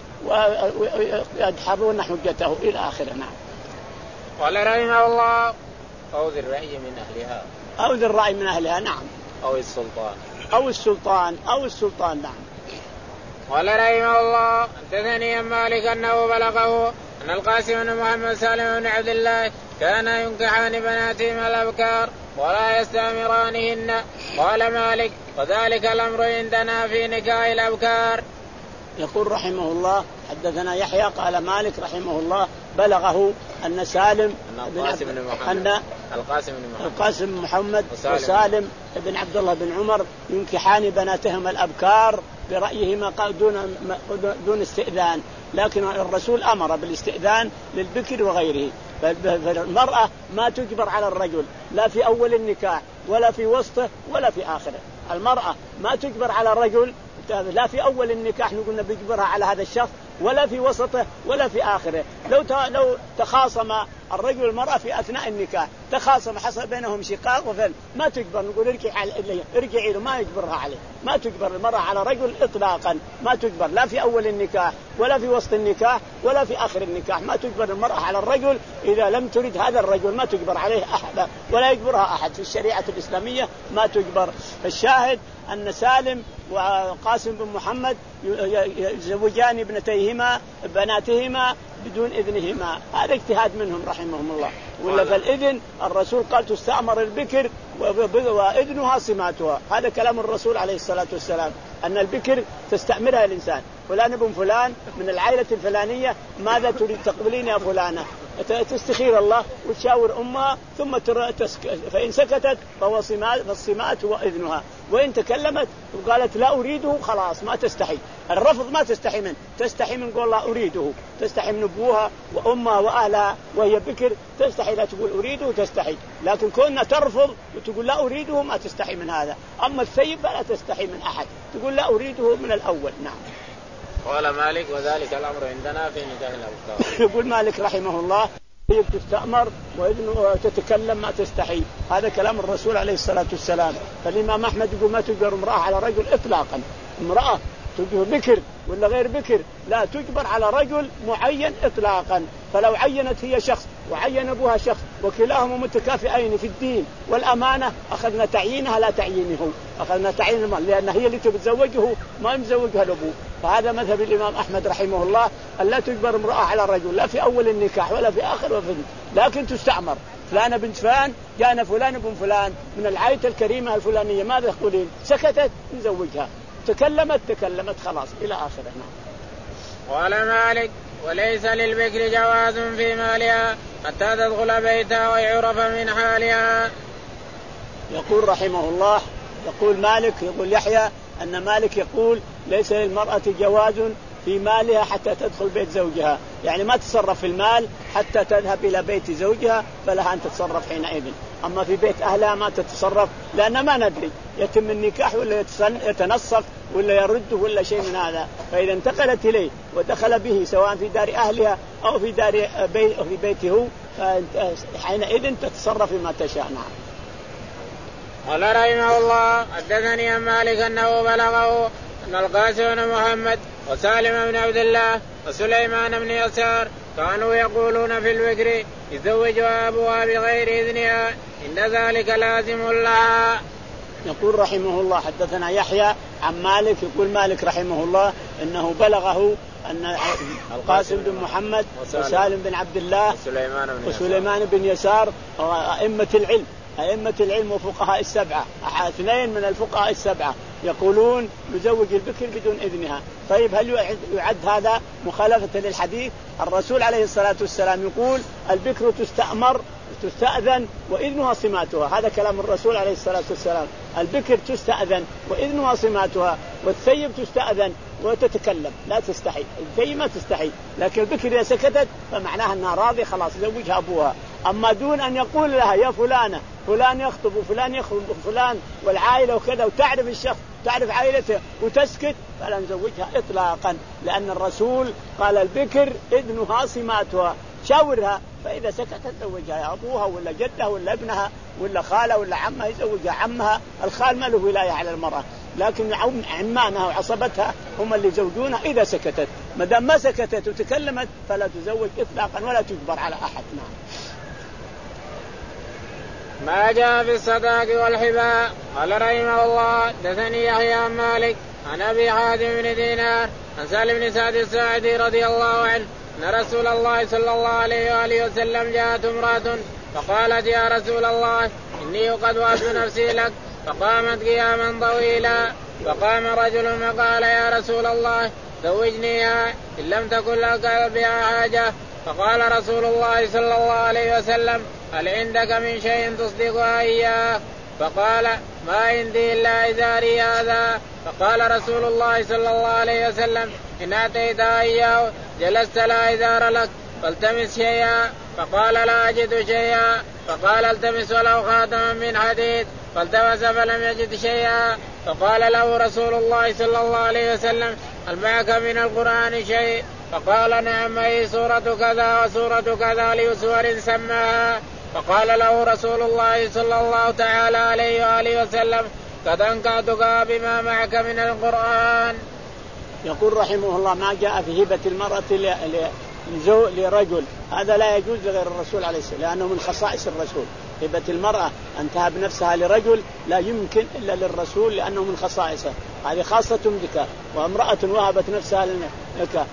Speaker 2: ويدحضون حجته إلى آخره. نعم.
Speaker 1: قال رحمه الله أو ذي الرأي من أهلها
Speaker 2: أو ذي الرأي من أهلها. نعم.
Speaker 1: أو السلطان
Speaker 2: أو السلطان أو السلطان. نعم.
Speaker 1: قال رحمه الله حدثني عن مالك أنه بلغه أن القاسم بن محمد سالم بن عبد الله كان ينكحان بناتهم الأبكار ولا يستأمرانهن. قال مالك وذلك الأمر عندنا في نكاح الأبكار.
Speaker 2: يقول رحمه الله حدثنا يحيى قال مالك رحمه الله بلغه أن سالم
Speaker 1: بن القاسم بن محمد
Speaker 2: أن
Speaker 1: القاسم بن محمد,
Speaker 2: القاسم بن محمد
Speaker 1: وسالم,
Speaker 2: وسالم بن عبد الله بن عمر ينكحان بناتهم الأبكار برأيهما دون دون استئذان، لكن الرسول أمر بالاستئذان للبكر وغيره. فالمرأة ما تجبر على الرجل لا في أول النكاح ولا في وسطه ولا في آخره. المرأة ما تجبر على الرجل لا في أول النكاح نقولنا بيجبرها على هذا الشخص، ولا في وسطه ولا في آخره. لو لو تخاصم الرجل والمرأة في أثناء النكاح تخاصم حصل بينهم شقاق وفل ما تجبر نقول ارجعي ارجعي له ما يجبرها عليه ما تجبر المرأة على رجل إطلاقا ما تجبر لا في أول النكاح ولا في وسط النكاح ولا في آخر النكاح ما تجبر المرأة على الرجل إذا لم تريد هذا الرجل ما تجبر عليه أحد ولا يجبرها أحد في الشريعة الإسلامية ما تجبر. الشاهد أن سالم وقاسم بن محمد يزوجان ابنتيهما بناتهما بدون إذنهما هذا اجتهاد منهم رحمهم الله ولا فالإذن الرسول قال تستأمر البكر وإذنها صماتها هذا كلام الرسول عليه الصلاة والسلام أن البكر تستأمرها الإنسان فلان ابن فلان من العائلة الفلانية ماذا تريد تقبلين يا فلانة تستخير الله وتشاور أمها ثم تسك... فإن سكتت فهو الصمات وإذنها وإن تكلمت وقالت لا أريده خلاص ما تستحي الرفض ما تستحي منه تستحي من قول لا أريده تستحي من أبوها وأمها وأهلها وهي بكر تستحي لا تقول أريده تستحي لكن كونها ترفض وتقول لا أريده ما تستحي من هذا. أما الثيب فلا تستحي من أحد تقول لا أريده من الأول. نعم.
Speaker 1: قال مالك وذلك الأمر عندنا في نكاح الأبكار.
Speaker 2: يقول مالك رحمه الله هي تستأمر وإذن تتكلم ما تستحي هذا كلام الرسول عليه الصلاة والسلام. فالإمام أحمد يقول ما تجبر امرأة على رجل إطلاقا امرأة تجبر بكر ولا غير بكر لا تجبر على رجل معين إطلاقا. فلو عينت هي شخص وعين أبوها شخص وكلاهما متكافئين في الدين والأمانة أخذنا تعيينها لا تعيينه أخذنا تعيين المال لأن هي اللي تتزوجه ما يمزوجها الأبو. فهذا مذهب الإمام أحمد رحمه الله ألا تجبر امرأة على رجل لا في أول النكاح ولا في آخر وفي لكن تستعمر فلانة بنت فلان جاءنا فلان ابن فلان من العائلة الكريمة الفلانية ماذا تقولين سكتت نزوجها تكلمت تكلمت خلاص إلى آخره.
Speaker 1: قال مالك وليس للبكر جواز في مالها حتى تدخل بيتها ويعرف من حالها.
Speaker 2: يقول رحمه الله يقول مالك يقول يحيى أن مالك يقول ليس للمرأة جواز في مالها حتى تدخل بيت زوجها يعني ما تصرف في المال حتى تذهب إلى بيت زوجها فلها أن تتصرف حينئذ. أما في بيت أهلها ما تتصرف لأن ما ندري يتم النكاح ولا يتنصف ولا يرده ولا شيء من هذا. فإذا انتقلت إليه ودخل به سواء في دار أهلها أو في دار بي أو في بيته حينئذ تتصرف ما تشاء. نعم.
Speaker 1: قال رحمه الله حدثني عن مالك أنه بلغه أن القاسم بن محمد وسالم بن عبد الله وسليمان بن يسار كانوا يقولون في البكر يزوجها أبوها بغير إذنها إن ذلك لازم لها.
Speaker 2: يقول رحمه الله حدثنا يحيى عن مالك يقول مالك رحمه الله إنه بلغه أن القاسم بن محمد وسالم بن عبد الله وسليمان بن يسار أئمة العلم أئمة العلم وفقهاء السبعة اثنين من الفقهاء السبعة يقولون يزوج البكر بدون إذنها. طيب هل يعد هذا مخالفة للحديث؟ الرسول عليه الصلاة والسلام يقول البكر تستأمر تستأذن وإذنها صماتها هذا كلام الرسول عليه الصلاة والسلام. البكر تستأذن وإذنها صماتها والثيب تستأذن وتتكلم لا تستحي الثيب ما تستحي لكن البكر إذا سكتت فمعناها أنها راضية خلاص زوجها أبوها. أما دون أن يقول لها يا فلانة فلان يخطب وفلان يخطب فلان والعائلة وكذا وتعرف الشخص تعرف عائلته وتسكت فلا نزوجها إطلاقا لأن الرسول قال البكر إذنها صماتها شاورها فإذا سكتت زوجها يا أبوها ولا جدها ولا ابنها ولا خالة ولا عمها يزوجها عمها. الخال ما له ولاية على المرأة لكن عمانها وعصبتها هم اللي يزوجونها إذا سكتت. ما دام ما سكتت وتكلمت فلا تزوج إطلاقا ولا تجبر على أحد. نعم.
Speaker 1: ما جاء في الصداق والحباء. قال رحمه الله حدثني يحيى عن مالك عن أبي حاتم بن دينار عن سالم بن سعد الساعدي رضي الله عنه أن رسول الله صلى الله عليه وآله وسلم جاءت امرأة فقالت يا رسول الله إني قد وهبت نفسي لك فقامت قياما طويلا فقام رجل فقال يا رسول الله زوجنيها إن لم تكن لك بها حاجة. فقال رسول الله صلى الله عليه وسلم هل عندك من شيء تصدقها إياه؟ فقال ما عندي إلا إزاري هذا. فقال رسول الله صلى الله عليه وسلم إن أتيتها إياه جلست لا إزار لك فالتمس شيئا. فقال لا أجد شيئا. فقال التمس ولو خاتما من حديد فالتمس فلم يجد شيئا. فقال له رسول الله صلى الله عليه وسلم هل معك من القرآن شيء؟ فقال نعم هي سورة كذا وسورة كذا لسور سماها. فقال له رسول الله صلى الله تعالى عليه وآله وسلم قد أنكأتك بما معك من القرآن.
Speaker 2: يقول رحمه الله ما جاء في هبة المرأة لرجل هذا لا يجوز لغير الرسول عليه السلام لأنه من خصائص الرسول. هبة المرأة أن تهب نفسها لرجل لا يمكن إلا للرسول لأنه من خصائصه، هذه خاصة بك. وامرأة وهبت نفسها لك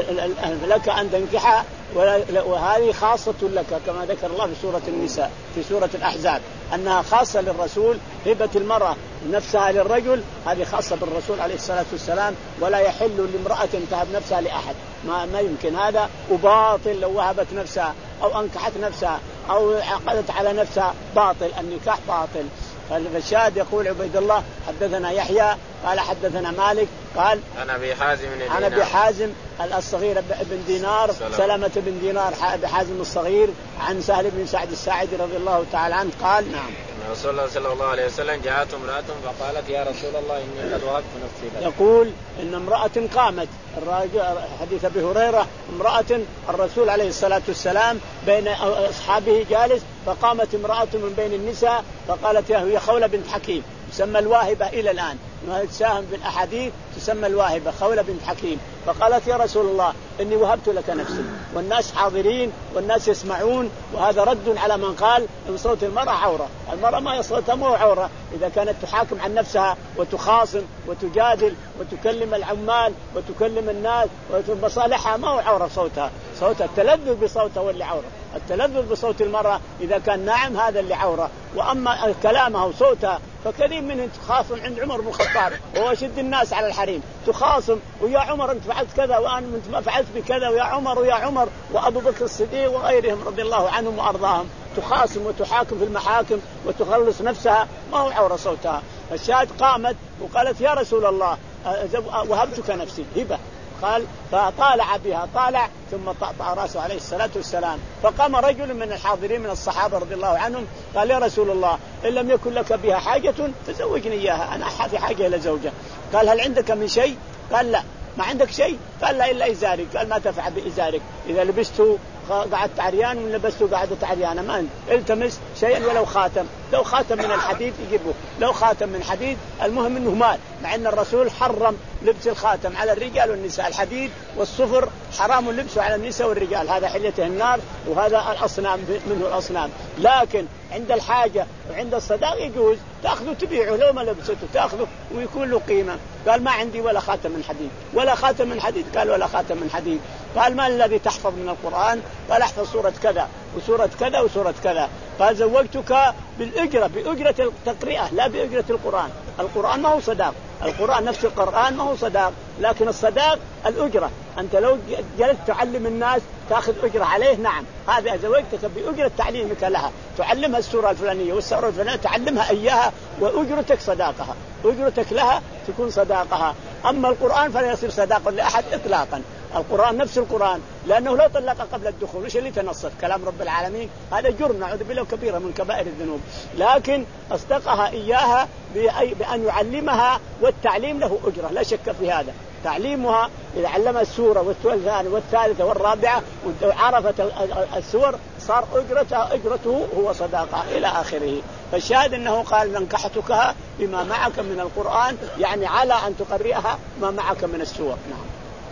Speaker 2: لك أن تنكحها وهذه خاصة لك كما ذكر الله في سورة النساء في سورة الأحزاب أنها خاصة للرسول. هبة المرأة نفسها للرجل هذه خاصة بالرسول عليه الصلاة والسلام، ولا يحل لامرأة تهب نفسها لأحد، ما, ما يمكن هذا. وباطل لو وهبت نفسها أو أنكحت نفسها أو عقدت على نفسها باطل، النكاح باطل. فالشاهد يقول عبيد الله حدثنا يحيى قال حدثنا مالك قال
Speaker 1: عن أبي حازم
Speaker 2: عن أبي حازم الصغير بن دينار سلمة بن دينار أبي حازم الصغير عن سهل بن سعد الساعدي رضي الله تعالى عنه قال نعم
Speaker 1: رسول الله صلى الله عليه وسلم جاءت امرأة فقالت يا رسول الله إني قد وهبت نفسي لك.
Speaker 2: يقول إن امرأة قامت حديث أبي هريرة امرأة الرسول عليه الصلاة والسلام بين أصحابه جالس فقامت امرأة من بين النساء فقالت يا هي خولة بنت حكيم تسمى الواهبة إلى الآن ما تساهم في الأحاديث تسمى الواهبة خولة بنت حكيم. فقالت يا رسول الله إني وهبت لك نفسي والناس حاضرين والناس يسمعون وهذا رد على من قال إن صوت المرأة عورة. المرأة ما صوتها مو عورة إذا كانت تحاكم عن نفسها وتخاصم وتجادل وتكلم العمال وتكلم الناس ومصالحها ما هو عورة صوتها. صوتها التلذذ بصوتها واللي عورة. التلذذ بصوت المرأة إذا كان ناعم هذا اللي عورة. وأما كلامها وصوتها فكثير منهم تخاصم عند عمر بن الخطاب وهو أشد الناس على الحريم تخاصم ويا عمر أنت فعلت كذا وأنا أنت ما فعلت بكذا ويا عمر ويا عمر وأبو بكر الصديق وغيرهم رضي الله عنهم وأرضاهم تخاصم وتحاكم في المحاكم وتخلص نفسها ما هو عورة صوتها. الشاهد قامت وقالت يا رسول الله وهبتك نفسي هبة. قال فطالع بها طالع ثم طأطأ رأسه عليه الصلاة والسلام. فقام رجل من الحاضرين من الصحابة رضي الله عنهم قال يا رسول الله إن لم يكن لك بها حاجة فزوجني إياها أنا في حاجة إلى زوجة. قال هل عندك من شيء؟ قال لا. ما عندك شيء؟ قال لا إلا إزارك. قال ما تفعل بإزارك إذا لبسته قعدت عريان وإن لبسته قعدت عريانة ما أنت التمس شيئا ولو خاتم لو خاتم من الحديد يجيبه لو خاتم من حديد المهم أنه مال مع أن الرسول حرم لبس الخاتم على الرجال والنساء. الحديد والصفر حرام لبسه على النساء والرجال هذا حليته النار وهذا الأصنام منه الأصنام. لكن عند الحاجة وعند الصداق يجوز تأخذه تبيعه لو ما لبسته تأخذه ويكون له قيمة. قال ما عندي ولا خاتم من حديد ولا خاتم من حديد. قال ولا خاتم من حديد. قال ما الذي تحفظ من القرآن؟ قال احفظ سورة كذا وسورة كذا وسورة كذا. قال زوجتك بالأجرة بأجرة التقرئة لا بأجرة القرآن. القرآن ما هو صداق القرآن نفس القرآن ما هو صداق لكن الصداق الأجرة. أنت لو جلست تعلم الناس تأخذ أجرة عليه نعم هذا زوجتك بأجرة تعليمك لها تعلمها السورة الفلانية والسورة الفلانية تعلمها إياها وأجرتك صداقها أجرتك لها تكون صداقها. أما القرآن فلا يصير صداقا لأحد إطلاقا. القرآن نفس القرآن لأنه لو طلق قبل الدخول وش اللي تنصت كلام رب العالمين هذا جرم نعوذ بالله كبيرة من كبائر الذنوب. لكن أصدقها إياها بأن يعلمها والتعليم له أجرة لا شك في هذا. تعليمها إذا علمها السورة والثانية والثالثة والرابعة وعرفت السور صار أجرتها أجرته هو صداقة إلى آخره. فالشاهد أنه قال ننكحتكها بما معك من القرآن يعني على أن تقرئها ما معك من السور. نعم.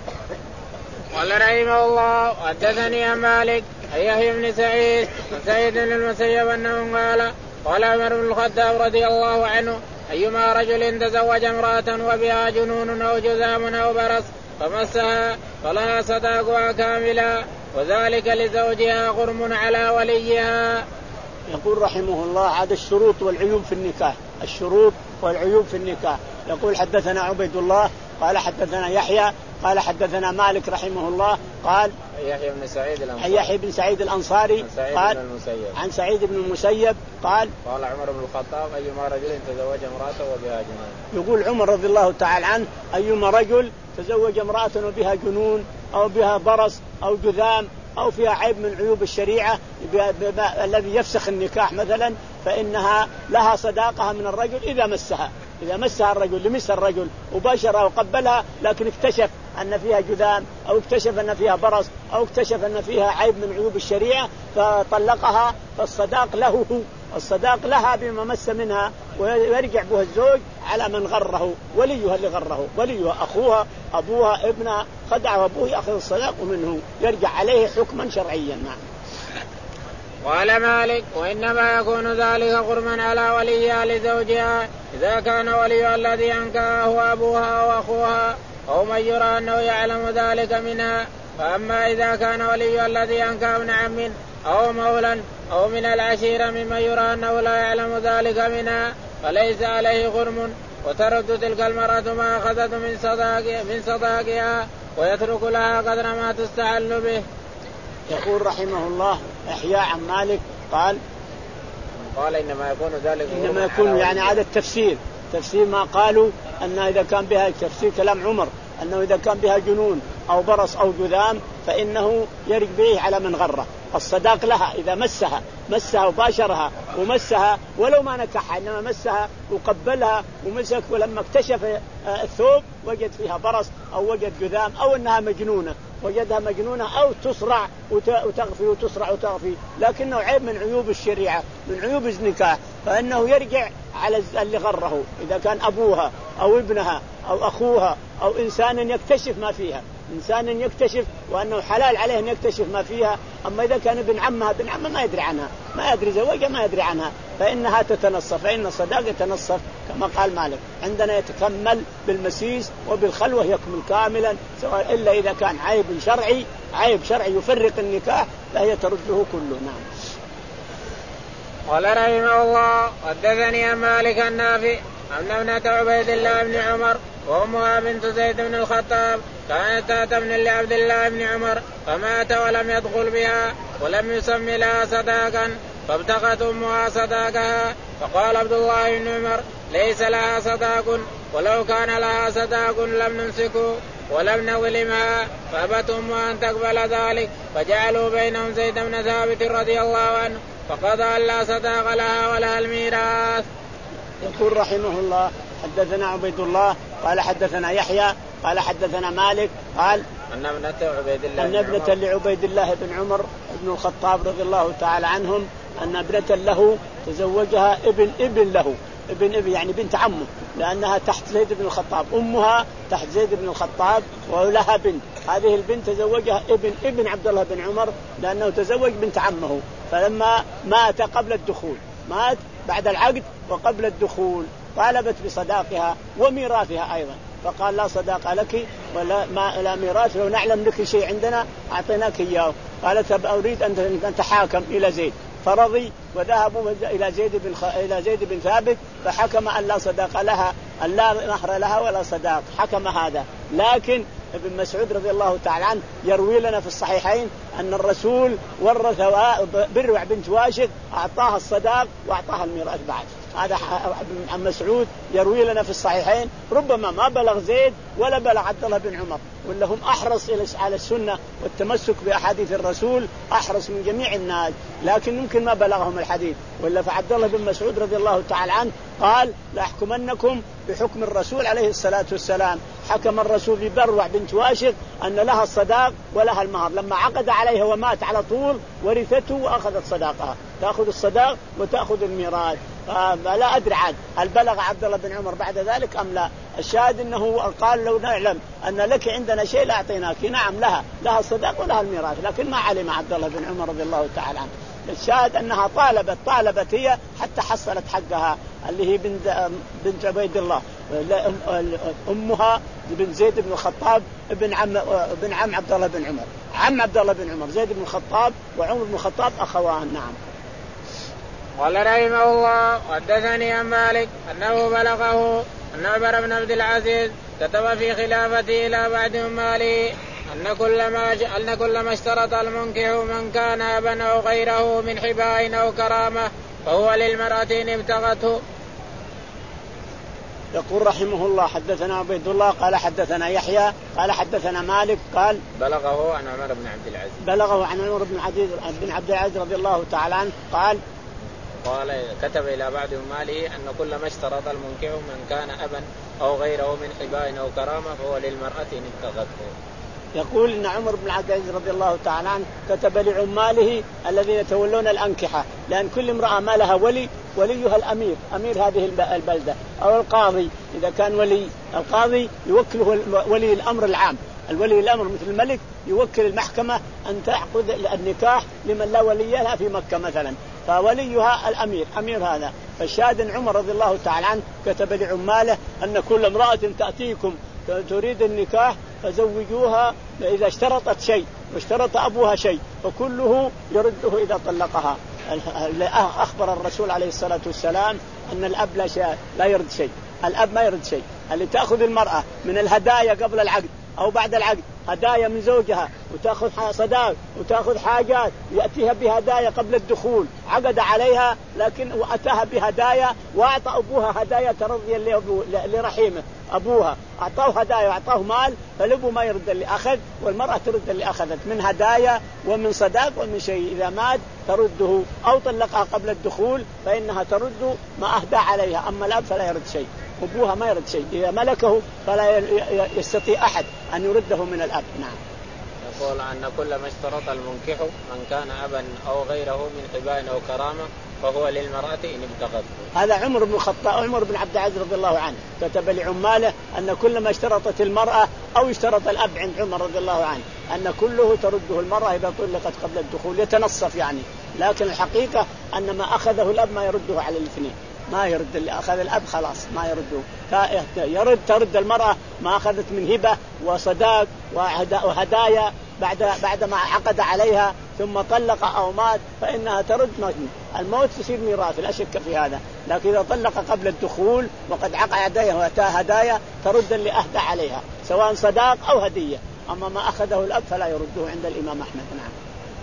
Speaker 1: قال رحمه الله حدثني مالك يحيى بن سعيد سعيد بن المسيب أنه قال قال عمر بن الخطاب رضي الله عنه أيما رجل تزوج امرأة وبها جنون أو جذام أو برص فمسها فلها صداقها كاملا وذلك لزوجها غرم على وليها.
Speaker 2: يقول رحمه الله هذا الشروط والعيوب في النكاح. الشروط والعيوب في النكاح. يقول حدثنا عبيد الله قال حدثنا يحيى قال حدثنا مالك رحمه الله قال
Speaker 1: يحيى بن سعيد الأنصاري
Speaker 2: يحيى بن سعيد الأنصاري قال عن سعيد بن المسيب قال
Speaker 1: قال عمر بن الخطاب أيما رجل تزوج امرأة وبها جنون.
Speaker 2: يقول عمر رضي الله تعالى عنه أيما رجل تزوج امرأة وبها جنون أو بها برص أو جذام أو فيها عيب من عيوب الشريعة الذي يفسخ النكاح مثلا فإنها لها صداقها من الرجل إذا مسها إذا مسها الرجل لمس الرجل وباشرها وقبلها لكن اكتشف أن فيها جذام أو اكتشف أن فيها برص أو اكتشف أن فيها عيب من عيوب الشريعة فطلقها فالصداق له الصداق لها بما مس منها ويرجع بها الزوج على من غره وليها اللي غره وليها أخوها أبوها ابنها خدعه أبوه يأخذ الصداق ومنه يرجع عليه حكما شرعيا. نعم.
Speaker 1: قال مالك وإنما يكون ذلك غرما على وليها لزوجها إذا كان ولي الذي أنكاه هو أبوها وأخوها أو من يرى أنه يعلم ذلك منها. فأما إذا كان ولي الذي أنكاه ابن عم أو مولا أو من العشيرة ممن يرى أنه لا يعلم ذلك منها فليس عليه غرم وترد تلك المرأة ما أخذت من صداق من صداقها ويترك لها قدر ما تستحل به.
Speaker 2: يقول رحمه الله إحياء عن مالك قال
Speaker 1: قال إنما يكون ذلك
Speaker 2: إنما يكون يعني هذا التفسير تفسير ما قالوا أن إذا كان بها تفسير كلام عمر أنه إذا كان بها جنون أو برص أو جذام فإنه يرق به على من غره. الصداق لها إذا مسها مسها وباشرها ومسها ولو ما نكحها إنما مسها وقبلها ومسك ولما اكتشف الثوب وجد فيها برص أو وجد جذام أو أنها مجنونة وجدها مجنونة أو تصرع وتغفي وتصرع وتغفي لكنه عيب من عيوب الشريعة من عيوب النكاح فإنه يرجع على اللي غره إذا كان أبوها أو ابنها أو أخوها أو إنسان يكتشف ما فيها إنسان يكتشف وأنه حلال عليه أن يكتشف ما فيها. أما إذا كان ابن عمها ابن عمها ما يدري عنها ما يدري زوجها ما يدري عنها فإنها تتنصف فإن الصداق يتنصف كما قال مالك عندنا يتكمل بالمسيس وبالخلوة يكمل كاملا سواء إلا إذا كان عيب شرعي عيب شرعي يفرق النكاح فهي ترده كله. نعم.
Speaker 1: قال رحمه الله حدثني مالك النافع أن ابنة عبيد الله بن عمر وأمها بنت زيد بن الخطاب كانت تأتي ابن لعبد الله بن عمر فمات ولم يدخل بها ولم يسم لها صداقا فابتغت أمها صداقها فقال عبد الله بن عمر ليس لها صداق ولو كان لها صداق لم نمسكه ولم نظلمها فأبت أمها أن تقبل ذلك فجعلوا بينهم زيد بن ثابت رضي الله عنه فقضى أن لا صداق لها ولها الميراث.
Speaker 2: يقول رحمه الله حدثنا عبيد الله قال حدثنا يحيى قال حدثنا مالك قال
Speaker 1: أن ابنة عبيد الله
Speaker 2: أن ابنة لعبيد الله بن عمر بن الخطاب رضي الله تعالى عنهم أن ابنة له تزوجها ابن ابن له ابن ابن يعني بنت عمه لأنها تحت زيد بن الخطاب أمها تحت زيد بن الخطاب ولها بنت هذه البنت تزوجها ابن ابن عبد الله بن عمر لأنه تزوج بنت عمه فلما مات قبل الدخول مات بعد العقد وقبل الدخول طالبت بصداقها وميراثها أيضا فقال لا صداق لك ولا ما لا ميراث لو نعلم لك شيء عندنا أعطيناك إياه. قالت أريد أن نتحاكم إلى زيد فرضي وذهبوا إلى زيد بن خ... إلى زيد بن ثابت فحكم أن لا صداق لها أن لا مهر لها ولا صداق حكم هذا. لكن ابن مسعود رضي الله تعالى عنه يروي لنا في الصحيحين أن الرسول ورث بروع بنت واشد أعطاها الصداق وأعطاها الميراث بعد. هذا عن مسعود يروي لنا في الصحيحين ربما ما بلغ زيد ولا بلغ عبد الله بن عمر ولا هم أحرص على السنة والتمسك بأحاديث الرسول أحرص من جميع الناس لكن يمكن ما بلغهم الحديث ولا فعبد الله بن مسعود رضي الله تعالى عنه قال لأحكمنكم بحكم الرسول عليه الصلاة والسلام. حكم الرسول ببروع بنت واشد أن لها الصداق ولها المهر لما عقد عليها ومات على طول ورثته وأخذت صداقها تأخذ الصداق وتأخذ الميراث. لا أدري عاد هل بلغ عبد الله بن عمر بعد ذلك أم لا. الشاهد أنه قال لو نعلم أن لك عندنا شيء لا أعطيناك. نعم لها لها الصداق ولها الميراث لكن ما علم عبد الله بن عمر رضي الله تعالى عنه. الشاهد أنها طالبت طالبت هي حتى حصلت حقها اللي هي بنت بنت عبيد الله أمها بن زيد بن الخطاب ابن عم ابن عم عبد الله بن عمر عم عبد الله بن عمر زيد بن الخطاب وعمر بن الخطاب أخوان. نعم.
Speaker 1: قال رحمه الله حدثني عن مالك أنه بلغه أن عمر بن عبد العزيز كتب في خلافته إلى بعد ماله أن كل ما أن كل ما اشترط المنكح من كان أبا أو غيره من حباء أو كرامة فهو للمرأة إن ابتغته.
Speaker 2: يقول رحمه الله حدثنا عبيد الله قال حدثنا يحيى قال حدثنا مالك قال
Speaker 1: بلغه عن عمر بن عبد العزيز
Speaker 2: بلغه عن عمر بن عبد بن عبد العزيز رضي الله تعالى عنه قال
Speaker 1: قال كتب إلى بعض ماله أن كل ما اشترط المنكح من كان أبا أو غيره من حباء أو كرامة فهو للمرأة إن ابتغته.
Speaker 2: يقول إن عمر بن عبد العزيز رضي الله تعالى عنه كتب لعماله الذين يتولون الأنكحة، لأن كل امرأة ما لها ولي، وليها الأمير، أمير هذه البلدة، أو القاضي إذا كان ولي. القاضي يوكله ولي الأمر العام، الولي الأمر مثل الملك يوكل المحكمة أن تعقد النكاح لمن لا ولي لها في مكة مثلا، فوليها الأمير، أمير هذا. فالشاهد عمر رضي الله تعالى عنه كتب لعماله أن كل امرأة تأتيكم تريد النكاح فزوجوها إذا اشترطت شيء واشترط أبوها شيء فكله يرده إذا طلقها. أخبر الرسول عليه الصلاة والسلام أن الأب لا, شيء لا يرد شيء، الأب ما يرد شيء. اللي تأخذ المرأة من الهدايا قبل العقد أو بعد العقد هدايا من زوجها وتأخذ صداق وتأخذ حاجات، يأتيها بهدايا قبل الدخول عقد عليها لكن وأتاها بهدايا وأعطى أبوها هدايا ترضي لرحيمه، أبوها أعطاه هدايا وأعطاه مال، فالأبو ما يرد اللي أخذ والمرأة ترد اللي أخذت من هدايا ومن صداق ومن شيء. إذا مات ترده أو طلقها قبل الدخول فإنها ترد ما أهدى عليها، أما الأب فلا يرد شيء، أبوها ما يرد شيء، إذا ملكه فلا يستطيع أحد أن يرده من الأب. نعم.
Speaker 1: يقول أن كل ما اشترط المنكح من كان أبا أو غيره من حباء أو كرامة فهو للمرأة إن ابتغته.
Speaker 2: هذا عمر بن الخطاب، عمر بن عبد العزيز رضي الله عنه كتب لعماله أن كل ما اشترطت المرأة أو اشترط الأب عند عمر رضي الله عنه أن كله ترده المرأة إذا طلقت قبل الدخول، يتنصف يعني. لكن الحقيقة أن ما أخذه الأب ما يرده على الاثنين، ما يرد اللي أخذ الأب خلاص ما يرده، يرد ترد المرأة ما أخذت من هبة وصداق وهدايا بعد بعد ما عقد عليها ثم طلق أو مات فإنها ترد مجنون. الموت تصير ميراث لا شك في هذا، لكن إذا طلق قبل الدخول وقد عقد هدايا وأتاها هدايا ترد اللي أهدى عليها سواء صداق أو هدية، أما ما أخذه الأب فلا يرده عند الإمام أحمد. نعم.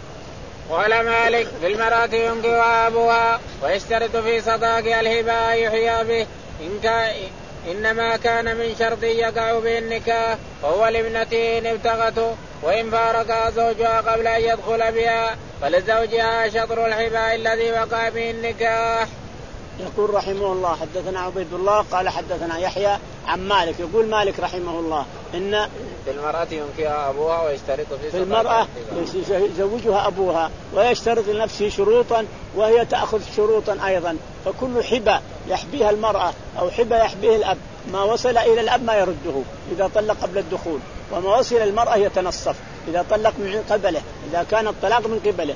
Speaker 1: قال مالك في المرأة ينكحها أبوها ويشترط في صداق الهبة يحيى به إن كان إنما كان من شرط يقع به النكاح فهو لابنته إن ابتغته، وإن فارقها زوجها قبل أن يدخل بها فلزوجها شطر الحباء الذي وقع به النكاح.
Speaker 2: يقول رحمه الله حدثنا عبيد الله قال حدثنا يحيى عن مالك. يقول مالك رحمه الله إن
Speaker 1: في المرأة ينكحها أبوها ويشترط في,
Speaker 2: في المرأة يزوجها أبوها ويشترط لنفسه شروطا وهي تأخذ شروطا أيضا، فكل حبة يحبيها المرأة أو حبة يحبيه الأب ما وصل إلى الأب ما يرده إذا طلق قبل الدخول، وما وصل المرأة يتنصف إذا طلق من قبله، إذا كان الطلاق من قبله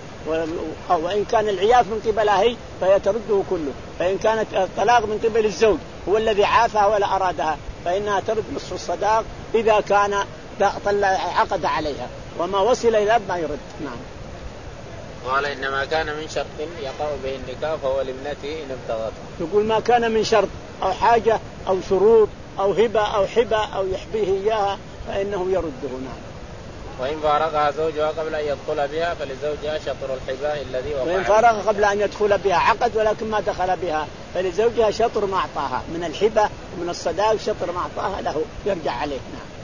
Speaker 2: وإن كان العياف من قبلها هي فهي ترده كله، فإن كانت الطلاق من قبل الزوج هو الذي عافها ولا أرادها فإنها ترد نصف الصداق إذا كان عقد عليها، وما وصل إلى الأب ما يرد. نعم.
Speaker 1: قال إنما كان من شرط يقع به النكاح فهو لابنته إن ابتغته.
Speaker 2: يقول ما كان من شرط أو حاجة أو شروط أو هبة أو حبة أو يحبيه إياها فإنه يرده. نعم.
Speaker 1: وإن فارقها زوجها قبل أن يدخل بها فلزوجها شطر الحباء الذي وقع.
Speaker 2: وإن فارقها قبل أن يدخل بها عقد ولكن ما دخل بها فلزوجها شطر ما أعطاها من الحبة ومن الصداق، شطر ما أعطاها له يرجع عليه. نعم.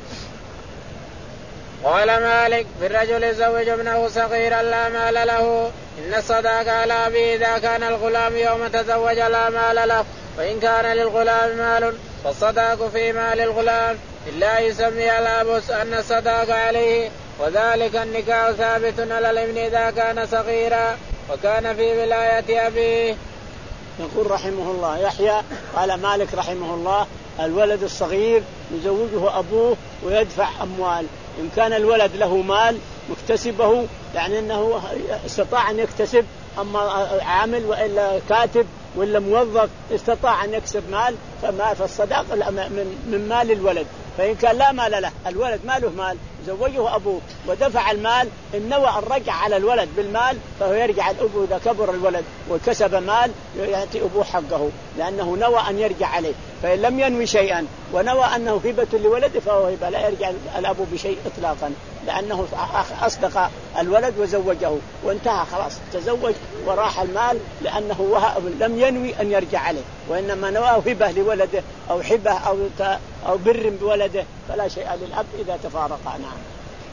Speaker 1: قال مالك بالرجل يزوج ابنه صغيرا لا مال له إن الصداق على أبيه إذا كان الغلام يوم تزوج لا مال له، وإن كان للغلام مال فالصداق في مال الغلام إلا يسمي الأبوس أن الصداق عليه، وذلك النكاح ثابت على الابن إذا كان صغيرا وكان في ولاية أبيه.
Speaker 2: يقول رحمه الله يحيى قال مالك رحمه الله الولد الصغير يزوجه أبوه ويدفع أموال، إن كان الولد له مال مكتسبه يعني أنه استطاع أن يكتسب، أما عامل وإلا كاتب ولا موظف استطاع أن يكسب مال فما فالصداق من, من مال الولد، فإن كان لا مال له الولد ما له مال زوجه أبوه ودفع المال إن نوى الرجع على الولد بالمال فهو يرجع الأبو إذا كبر الولد وكسب مال يأتي أبوه حقه لأنه نوى أن يرجع عليه، فإن لم ينوي شيئا ونوى أنه هبة لولده فهو هبة لا يرجع الأبو بشيء إطلاقا لأنه أصدق الولد وزوجه وانتهى خلاص تزوج وراح المال لأنه لم ينوي أن يرجع عليه، وإنما نواه هبة لولده أو حبة أو أو بر بولده فلا شيء للأب إذا تفارقا. نعم.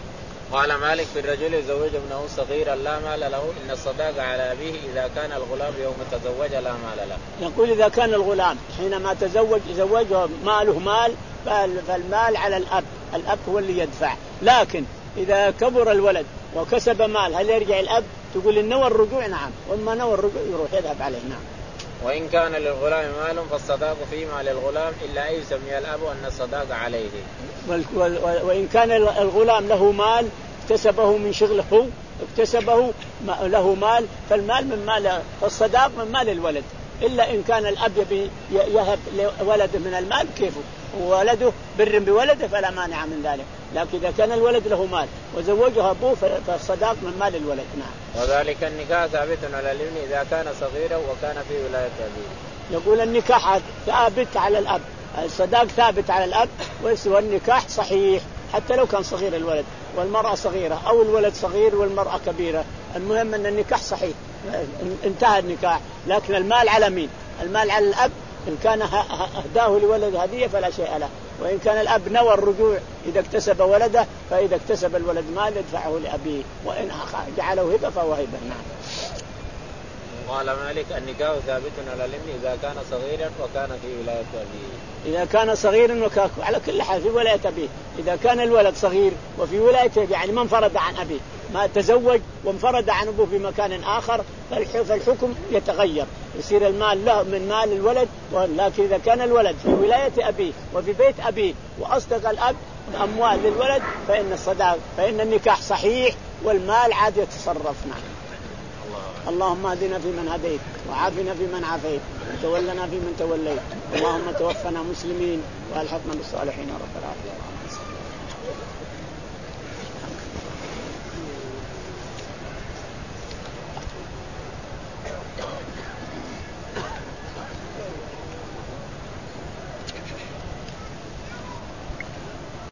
Speaker 1: قال مالك في الرجل يزوج ابنه صغيرا لا مال له إن الصداق على أبيه إذا كان الغلام يوم تزوج لا مال له.
Speaker 2: يقول إذا كان الغلام حينما تزوج زوجه ماله مال فالمال على الأب، الأب هو اللي يدفع. لكن إذا كبر الولد وكسب مال هل يرجع الأب؟ تقول إن نوى الرجوع نعم، وما نوى الرجوع يروح يذهب عليه نعم.
Speaker 1: وإن كان للغلام مال فالصداق فيما للغلام إلا أن يسمي الأب أن الصداق عليه.
Speaker 2: وإن كان الغلام له مال اكتسبه من شغله اكتسبه له مال فالمال من مال، فالصداق من مال الولد، إلا إن كان الأب يهب لولده من المال كيفه وولده بر بولده فلا مانع من ذلك. لكن إذا كان الولد له مال وزوجها أبوه فالصداق من مال الولد نعم.
Speaker 1: وذلك النكاح ثابت على الابن إذا كان صغيرا وكان في ولاية أبيه.
Speaker 2: يقول النكاح ثابت على الأب، الصداق ثابت على الأب، والنكاح صحيح حتى لو كان صغير الولد والمرأة صغيرة أو الولد صغير والمرأة كبيرة، المهم أن النكاح صحيح انتهى النكاح. لكن المال على مين؟ المال على الأب، إن كان أهداه لولد هدية فلا شيء له، وإن كان الأب نوى الرجوع إذا اكتسب ولده فإذا اكتسب الولد مال يدفعه لأبيه، وإن جعله هبة فهو هبة نعم.
Speaker 1: قال مالك النكاح ثابت على الابن إذا كان صغيرا وكان في ولاية أبيه.
Speaker 2: إذا كان صغيرا وكان على كل حال في ولاية أبيه، إذا كان الولد صغير وفي ولايته يعني ما انفرد عن أبيه، ما تزوج وانفرد عن أبوه في مكان آخر فالحكم يتغير، يصير المال له من مال الولد. لكن إذا كان الولد في ولاية أبيه وفي بيت أبيه وأصدق الأب أموال للولد فإن الصداق فإن النكاح صحيح والمال عاد يتصرف نعم. اللهم اهدنا فيمن هديت وعافنا فيمن عافيت وتولنا فيمن توليت، اللهم توفنا مسلمين والحقنا بالصالحين رب العالمين.